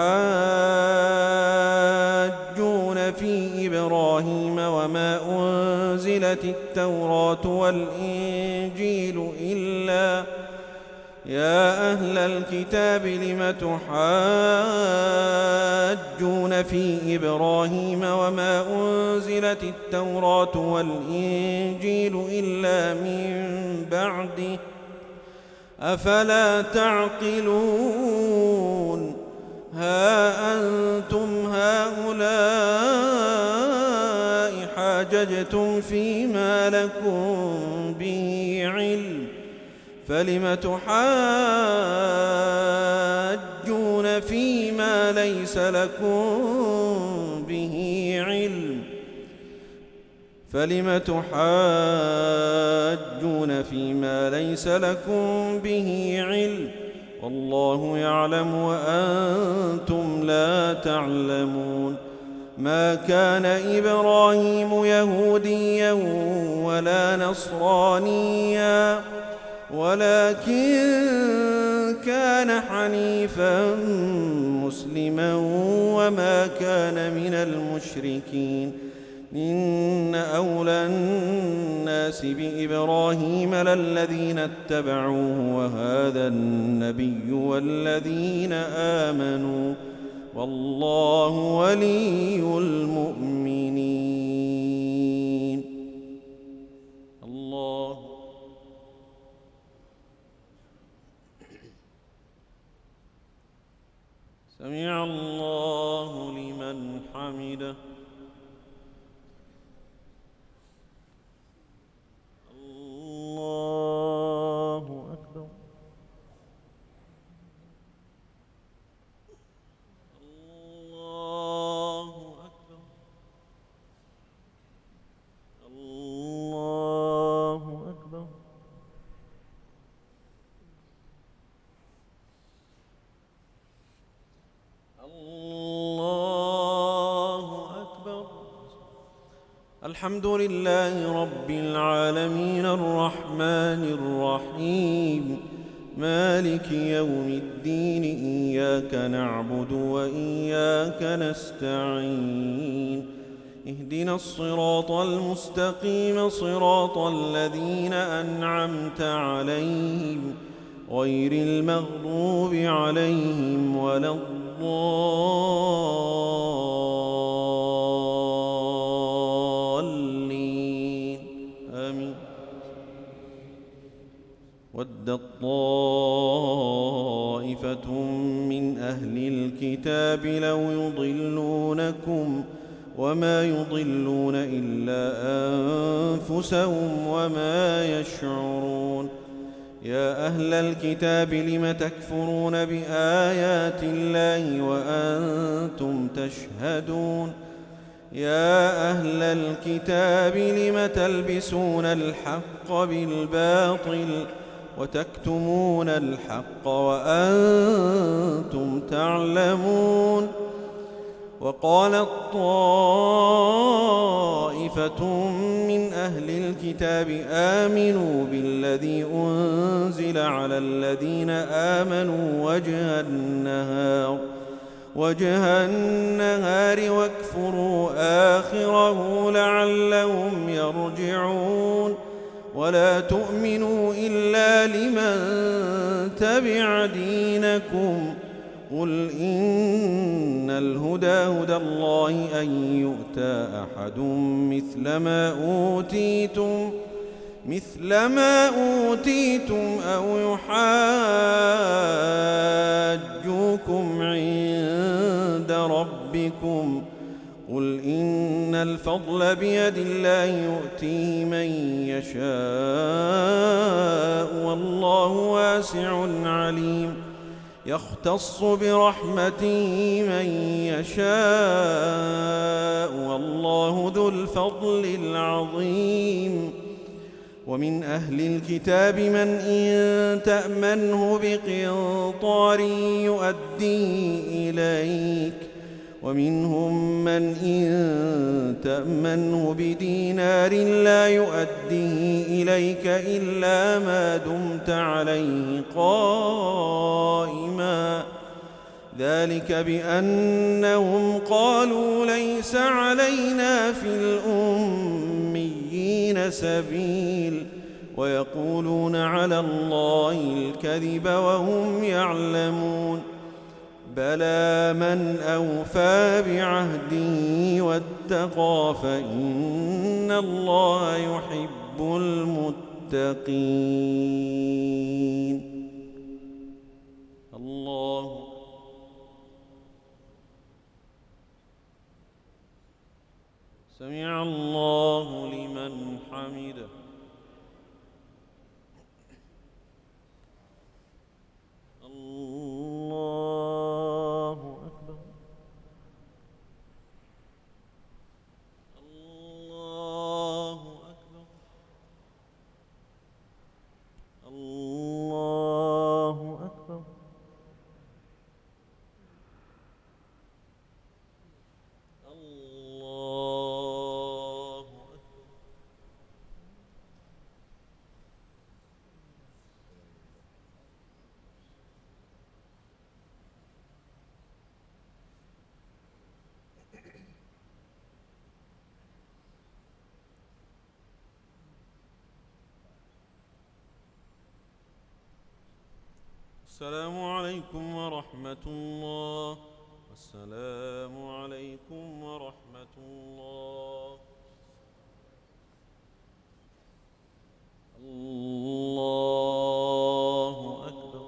تحاجون في إبراهيم وما أنزلت التوراة والإنجيل إلا يا أهل الكتاب لم تحاجون في إبراهيم وما أنزلت التوراة والإنجيل إلا من بعده أفلا تعقلون ها أنتم هؤلاء حاججتم فيما لكم به علم فلم تحاجون فيما ليس لكم به علم فلم تحاجون فيما ليس لكم به علم والله يعلم وأنتم لا تعلمون ما كان إبراهيم يهوديا ولا نصرانيا ولكن كان حنيفا مسلما وما كان من المشركين إن أولى الناس بإبراهيم للذين اتبعوه وهذا النبي والذين آمنوا والله ولي المؤمنين الله سمع الله لمن حمده الله أكبر الله أكبر الله أكبر الله أكبر الحمد لله رب العالمين الرحمن الرحيم مالك يوم الدين إياك نعبد وإياك نستعين اهدنا الصراط المستقيم صراط الذين أنعمت عليهم غير المغضوب عليهم ولا الضالين آمين ودت طائفة من أهل الكتاب لو يضلونكم وما يضلون إلا أنفسهم وما يشعرون يا أهل الكتاب لم تكفرون بآيات الله وأنتم تشهدون يا أهل الكتاب لم تلبسون الحق بالباطل وتكتمون الحق وأنتم تعلمون وقالت طائفة من أهل الكتاب آمنوا بالذي أنزل على الذين آمنوا وجه النهار وجه النهار واكفروا آخره لعلهم يرجعون ولا تؤمنوا إلا لمن تبع دينكم قل إن الهدى هدى الله أن يؤتى أحد مثل ما أوتيتم مثل ما أوتيتم أو يحاجوكم عند ربكم قل إن الفضل بيد الله يؤتيه من يشاء والله واسع عليم يختص برحمته من يشاء والله ذو الفضل العظيم ومن أهل الكتاب من إن تأمنه بقنطار يؤديه إليك ومنهم من إن تأمنه بدينار لا يؤديه إليك إلا ما دمت عليه قائما ذلك بأنهم قالوا ليس علينا في الأميين سبيل ويقولون على الله الكذب وهم يعلمون بلى من أوفى بعهده واتقى فإن الله يحب المتقين الله سمع الله لمن حمده الله أكبر الله أكبر الله أكبر الله أكبر السلام عليكم ورحمة الله السلام عليكم ورحمة الله الله أكبر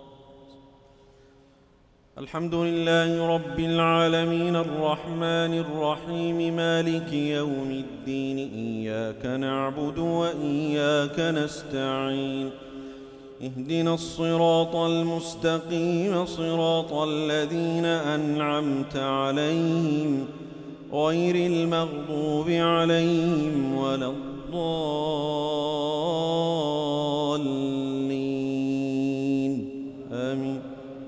الحمد لله رب العالمين الرحمن الرحيم مالك يوم الدين إياك نعبد وإياك نستعين اهدنا الصراط المستقيم صراط الذين أنعمت عليهم غير المغضوب عليهم ولا الضالين آمين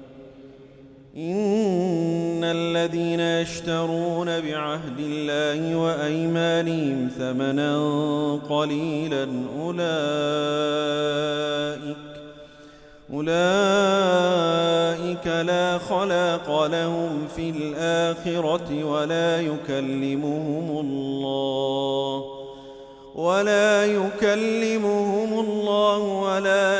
إن الذين يشترون بعهد الله وأيمانهم ثمنا قليلا أولئك أولئك لا خلاق لهم في الآخرة ولا يكلمهم الله ولا يكلمهم الله ولا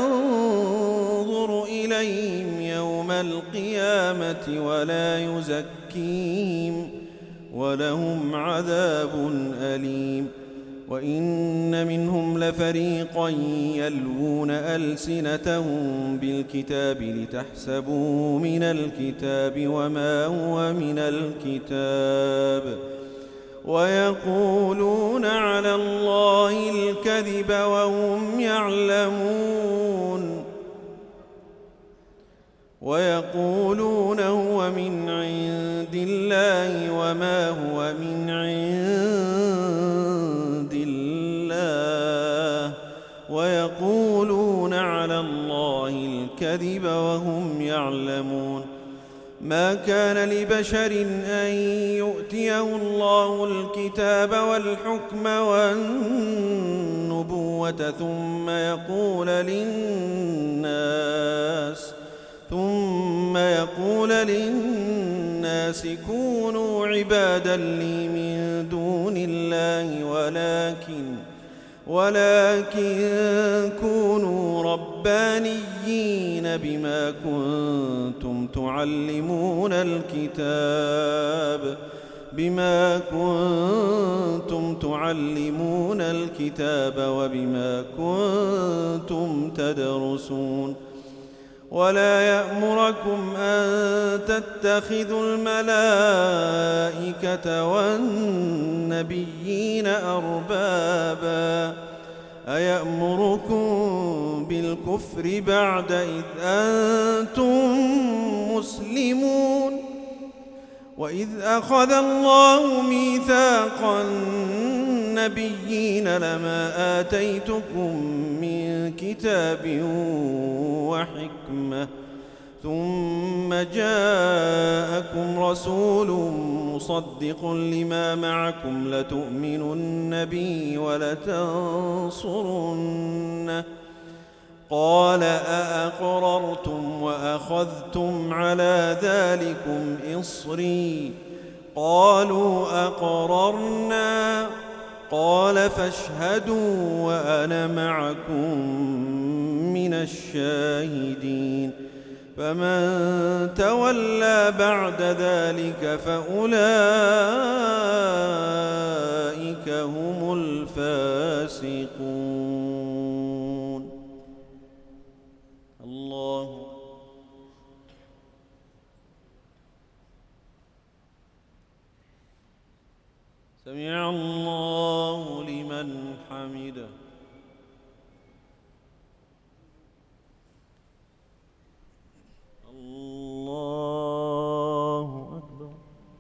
ينظر إليهم يوم القيامة ولا يزكيهم ولهم عذاب أليم وإن منهم لفريقا يلوون ألسنتهم بالكتاب لتحسبوه من الكتاب وما هو من الكتاب ويقولون على الله الكذب وهم يعلمون ويقولون هو من عند الله وما هو من عند الله ويقولون على الله الكذب وهم يعلمون. ما كان لبشر أن يؤتيه الله الكتاب والحكم والنبوة ثم يقول للناس ثم يقول للناس كونوا عبادا لي من دون الله ولكن ولكن كونوا ربانيين بما كنتم تعلمون الكتاب بما كنتم تعلمون الكتاب وبما كنتم تدرسون. ولا يأمركم أن تتخذوا الملائكة والنبيين أربابا أيأمركم بالكفر بعد إذ أنتم مسلمون. وإذ أخذ الله ميثاق النبيين لما آتيتكم من كتاب وحكمة ثم جاءكم رسول مصدق لما معكم لتؤمنن به ولتنصرنه قال أأقررتم وأخذتم على ذلكم إصري قالوا أقررنا قال فاشهدوا وأنا معكم من الشاهدين. فمن تولى بعد ذلك فأولئك هم الفاسقون. الله سمع الله لمن حمده. الله أكبر.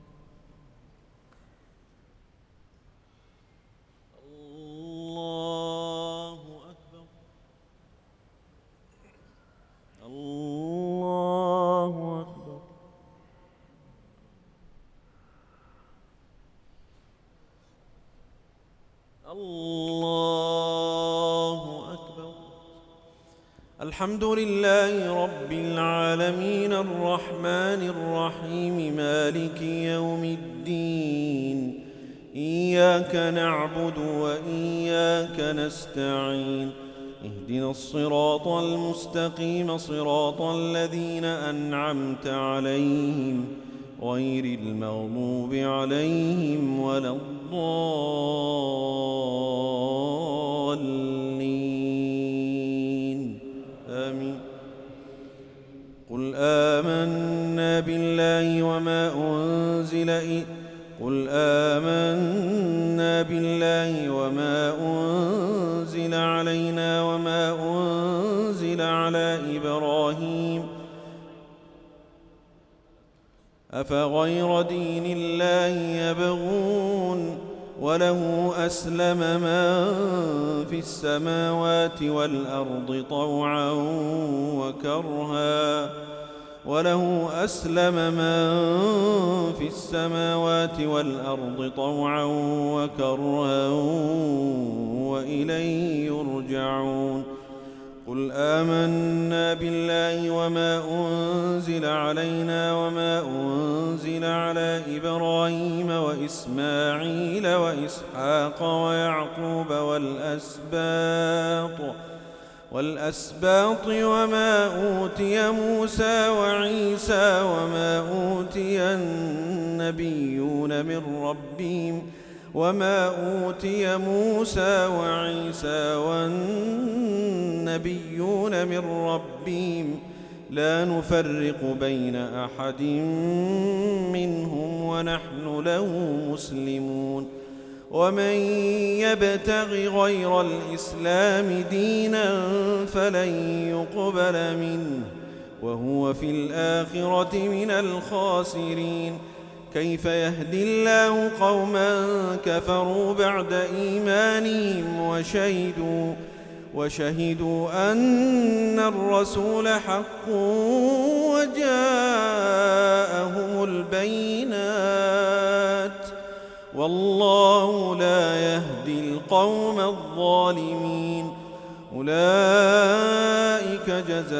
الله أكبر. الله أكبر. الله أكبر. الحمد لله رب العالمين الرحمن الرحيم مالك يوم الدين. إياك نعبد وإياك نستعين. اهدنا الصراط المستقيم صراط الذين أنعمت عليهم غير المغضوب عليهم ولا الضالين آمين. قل آمنا بالله وما أنزل إلينا قل آمنا بالله وما أنزل علينا وما أنزل على إبراهيم أفغير دين الله يبغون وله أسلم من في السماوات والأرض طوعا وكرها وله أسلم من في السماوات والأرض طوعا وكرها وإليه يرجعون. قل آمنا بالله وما أنزل علينا وما أنزل على إبراهيم وإسماعيل وإسحاق ويعقوب والأسباط والأسباط وما أوتي موسى وعيسى وما أوتي النبيون من ربهم وما أوتي موسى وعيسى والنبيون من ربهم لا نفرق بين أحد منهم ونحن له مسلمون. ومن يبتغ غير الإسلام دينا فلن يقبل منه وهو في الآخرة من الخاسرين. كيف يهدي الله قوما كفروا بعد إيمانهم وشهدوا وشهدوا أن الرسول حق وجاءهم البينات والله لا يهدي القوم الظالمين. أولئك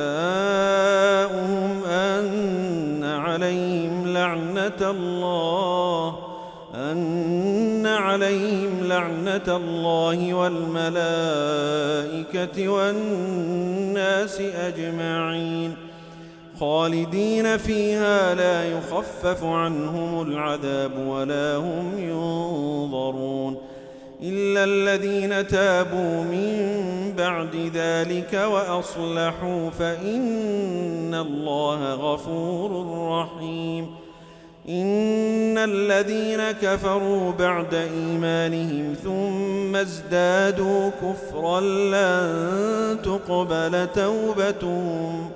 جزاؤهم أن عليهم لعنة الله أن عليهم لعنة الله والملائكة والناس أجمعين خالدين فيها لا يخفف عنهم العذاب ولا هم ينظرون إلا الذين تابوا من بعد ذلك وأصلحوا فإن الله غفور رحيم. إن الذين كفروا بعد إيمانهم ثم ازدادوا كفرا لن تقبل توبتهم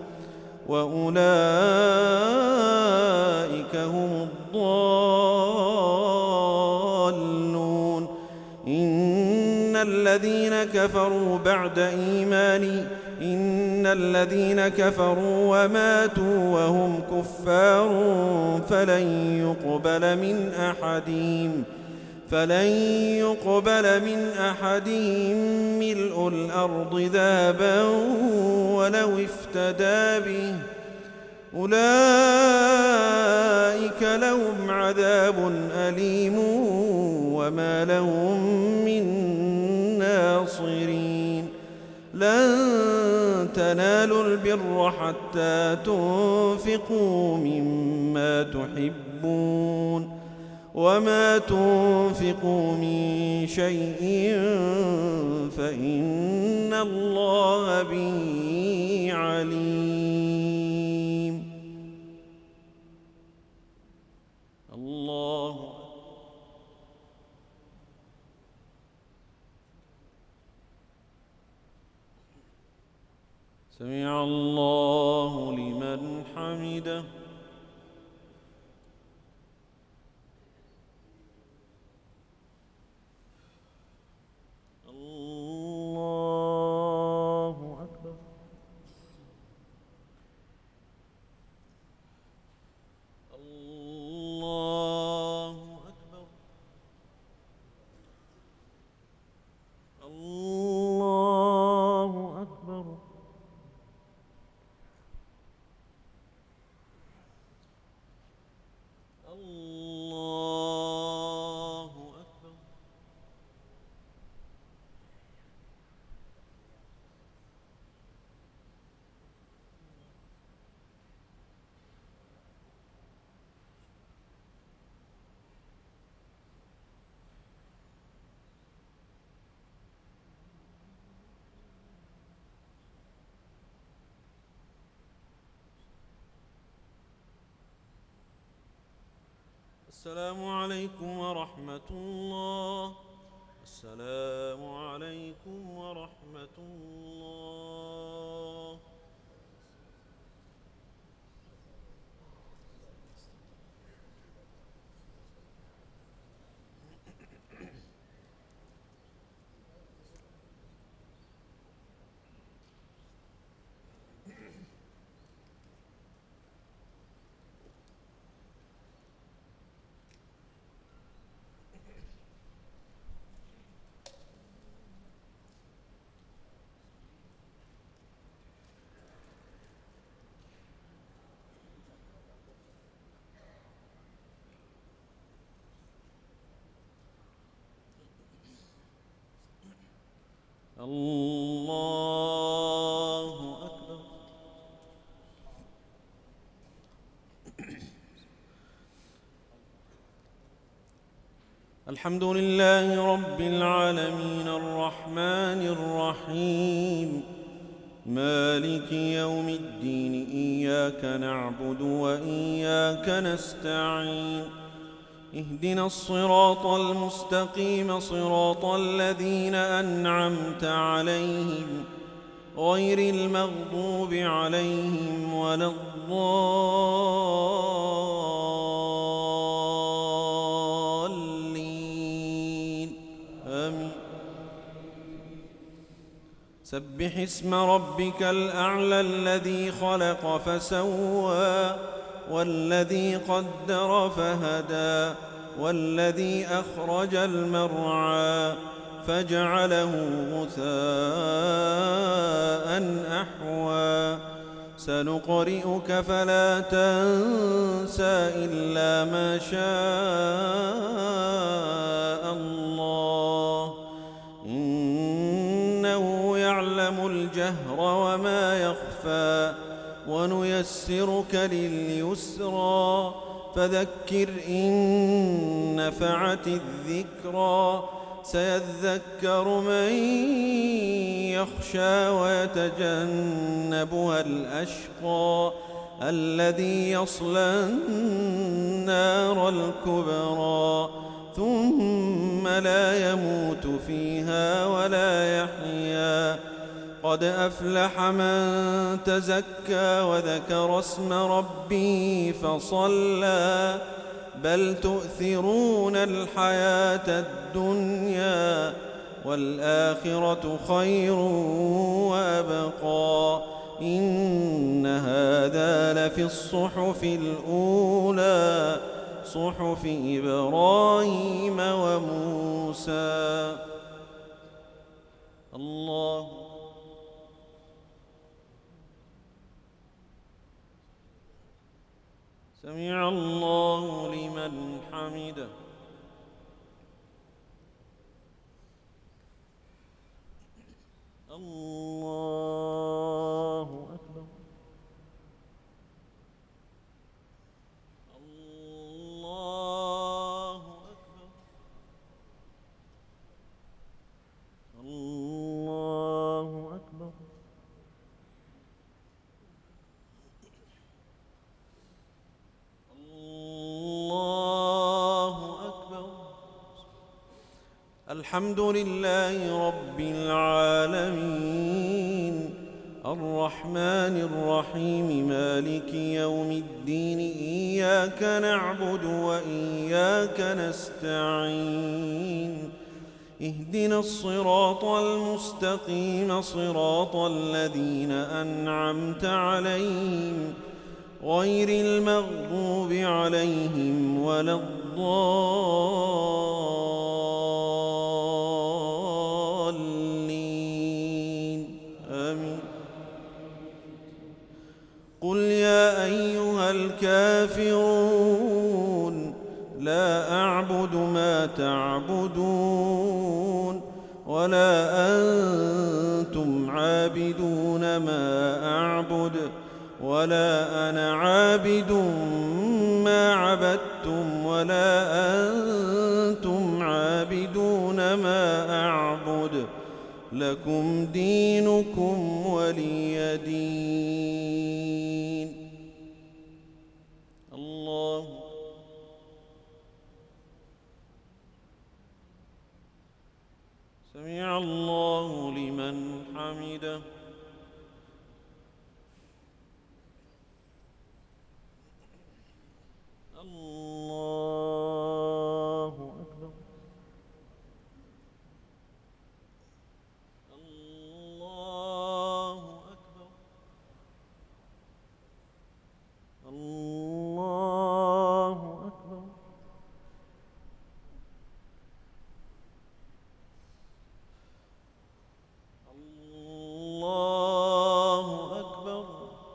وأولئك هم الضالون. إن الذين كفروا بعد إيمانهم إن الذين كفروا وماتوا وهم كفار فلن يقبل من أحدهم فلن يقبل من أحدهم ملء الأرض ذهبا ولو افتدى به أولئك لهم عذاب أليم وما لهم من ناصرين. لن تنالوا البر حتى تنفقوا مما تحبون وما تنفقوا من شيء فإن الله به عليم. الله سمع الله لمن حمده. الله أكبر. الله أكبر. الله أكبر. الله أكبر. السلام عليكم ورحمة الله. السلام عليكم ورحمة الله. الله أكبر. الحمد لله رب العالمين الرحمن الرحيم مالك يوم الدين. إياك نعبد وإياك نستعين. اهدنا الصراط المستقيم صراط الذين أنعمت عليهم غير المغضوب عليهم ولا الضالين آمين. سبح اسم ربك الأعلى الذي خلق فسوى والذي قدر فهدى والذي أخرج المرعى فجعله غثاء أحوى سنقرئك فلا تنسى إلا ما شاء الله إنه يعلم الجهر وما يخفى ونيسرك لليسرى فذكر إن نفعت الذكرى سيذكر من يخشى ويتجنبها الأشقى الذي يصلى النار الكبرى ثم لا يموت فيها ولا يحيا قد أفلح من تزكى وذكر اسم ربه فصلى بل تؤثرون الحياة الدنيا والآخرة خير وأبقى إن هذا لفي الصحف الأولى صحف إبراهيم وموسى. الله سمع الله لمن حمده. الله أكبر. الله أكبر. الله أكبر. الله أكبر. الحمد لله رب العالمين الرحمن الرحيم مالك يوم الدين إياك نعبد وإياك نستعين اهدنا الصراط المستقيم صراط الذين أنعمت عليهم غير المغضوب عليهم ولا الضالين آمين. قل يا أيها الكافرون لا أعبد ما تعبدون ولا أنتم عابدون ما أعبد ولا أنا عابد ما عبدتم ولا أنتم عابدون ما أعبد لكم دينكم ولي دين. الله سمع الله لمن حمده. الله أكبر. الله أكبر. الله أكبر. الله أكبر.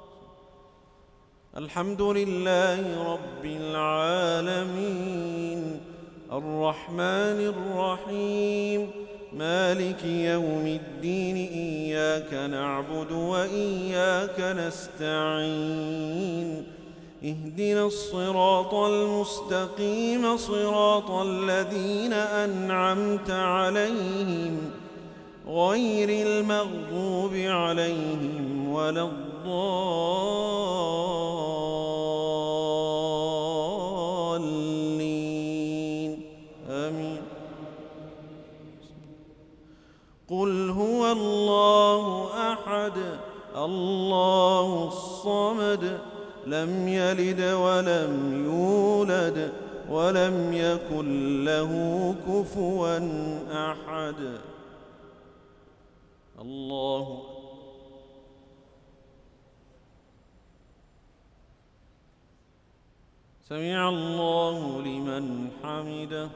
الحمد لله رب العالمين الرحمن الرحيم مالك يوم الدين إياك نعبد وإياك نستعين اهدنا الصراط المستقيم صراط الذين أنعمت عليهم غير المغضوب عليهم ولا الضالين آمين. قل هو الله أحد الصمد لم يلد ولم يولد ولم يكن له كفوا أحد. الله سمع الله لمن حمده.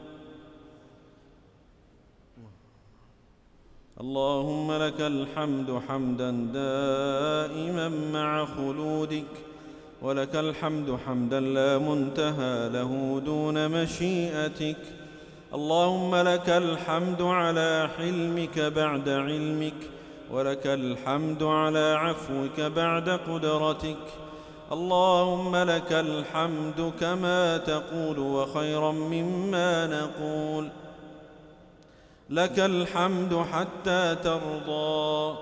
اللهم لك الحمد حمدا دائما مع خلودك، ولك الحمد حمدا لا منتهى له دون مشيئتك. اللهم لك الحمد على حلمك بعد علمك، ولك الحمد على عفوك بعد قدرتك. اللهم لك الحمد كما تقول وخيرا مما نقول. لك الحمد حتى ترضى.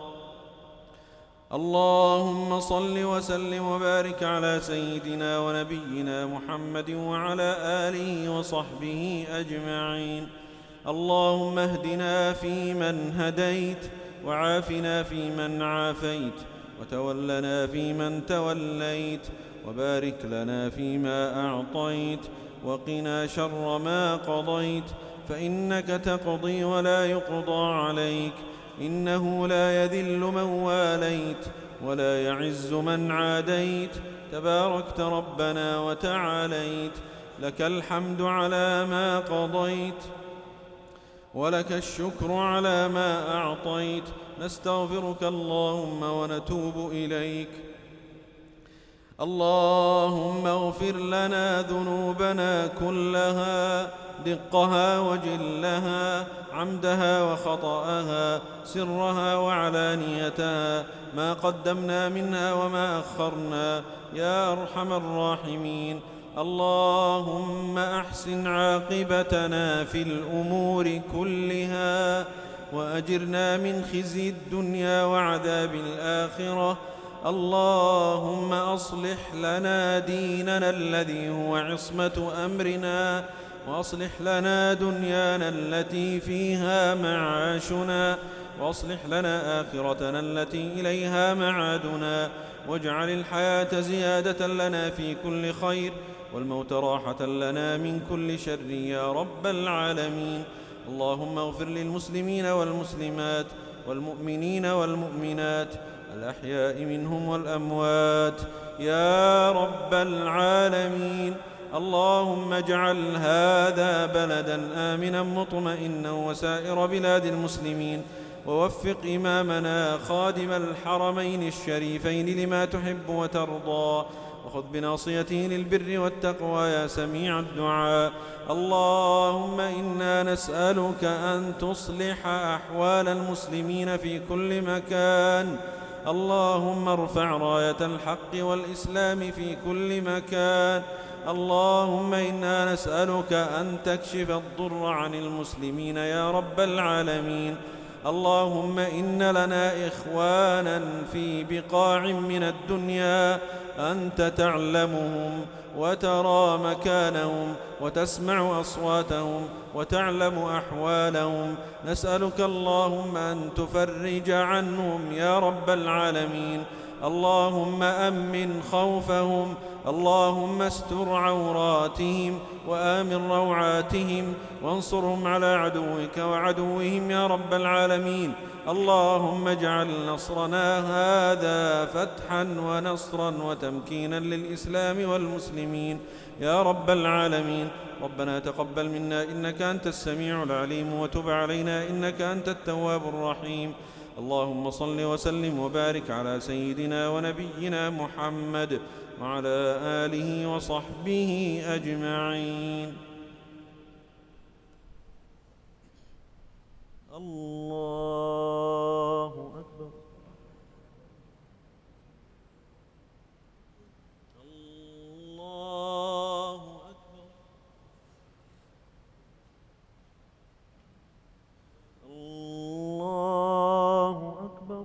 اللهم صل وسلم وبارك على سيدنا ونبينا محمد وعلى آله وصحبه أجمعين. اللهم اهدنا فيمن هديت، وعافنا فيمن عافيت، وتولنا فيمن توليت، وبارك لنا فيما أعطيت، وقنا شر ما قضيت، فإنك تقضي ولا يقضى عليك، إنه لا يذل من واليت ولا يعز من عاديت، تباركت ربنا وتعاليت. لك الحمد على ما قضيت، ولك الشكر على ما أعطيت. نستغفرك اللهم ونتوب إليك. اللهم اغفر لنا ذنوبنا كلها، دقها وجلها، عمدها وخطأها، سرها وعلانيتها، ما قدمنا منها وما أخرنا، يا أرحم الراحمين. اللهم أحسن عاقبتنا في الأمور كلها، وأجرنا من خزي الدنيا وعذاب الآخرة. اللهم أصلح لنا ديننا الذي هو عصمة أمرنا، وأصلح لنا دنيانا التي فيها معاشنا، وأصلح لنا آخرتنا التي إليها معادنا، واجعل الحياة زيادة لنا في كل خير، والموت راحة لنا من كل شر يا رب العالمين. اللهم اغفر للمسلمين والمسلمات والمؤمنين والمؤمنات الأحياء منهم والأموات يا رب العالمين. اللهم اجعل هذا بلدا آمنا مطمئنا وسائر بلاد المسلمين، ووفق إمامنا خادم الحرمين الشريفين لما تحب وترضى، وخذ بناصيته للبر والتقوى يا سميع الدعاء. اللهم إنا نسألك أن تصلح أحوال المسلمين في كل مكان. اللهم ارفع راية الحق والإسلام في كل مكان. اللهم إنا نسألك أن تكشف الضر عن المسلمين يا رب العالمين. اللهم إن لنا إخوانا في بقاع من الدنيا أنت تعلمهم وترى مكانهم وتسمع أصواتهم وتعلم أحوالهم. نسألك اللهم أن تفرج عنهم يا رب العالمين. اللهم أمن خوفهم، اللهم استر عوراتهم وآمن روعاتهم، وانصرهم على عدوك وعدوهم يا رب العالمين. اللهم اجعل نصرنا هذا فتحا ونصرا وتمكينا للإسلام والمسلمين يا رب العالمين. ربنا تقبل منا إنك أنت السميع العليم، وتب علينا إنك أنت التواب الرحيم. اللهم صل وسلم وبارك على سيدنا ونبينا محمد وعلى آله وصحبه أجمعين. الله أكبر. الله أكبر. الله أكبر.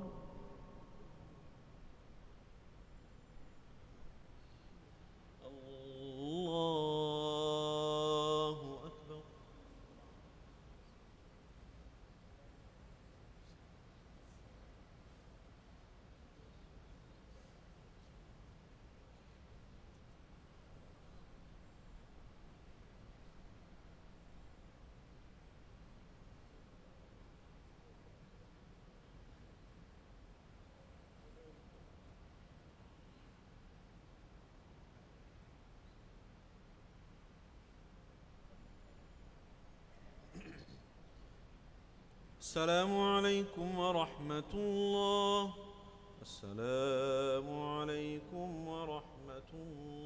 الله أكبر. السلام عليكم ورحمة الله. السلام عليكم ورحمة الله.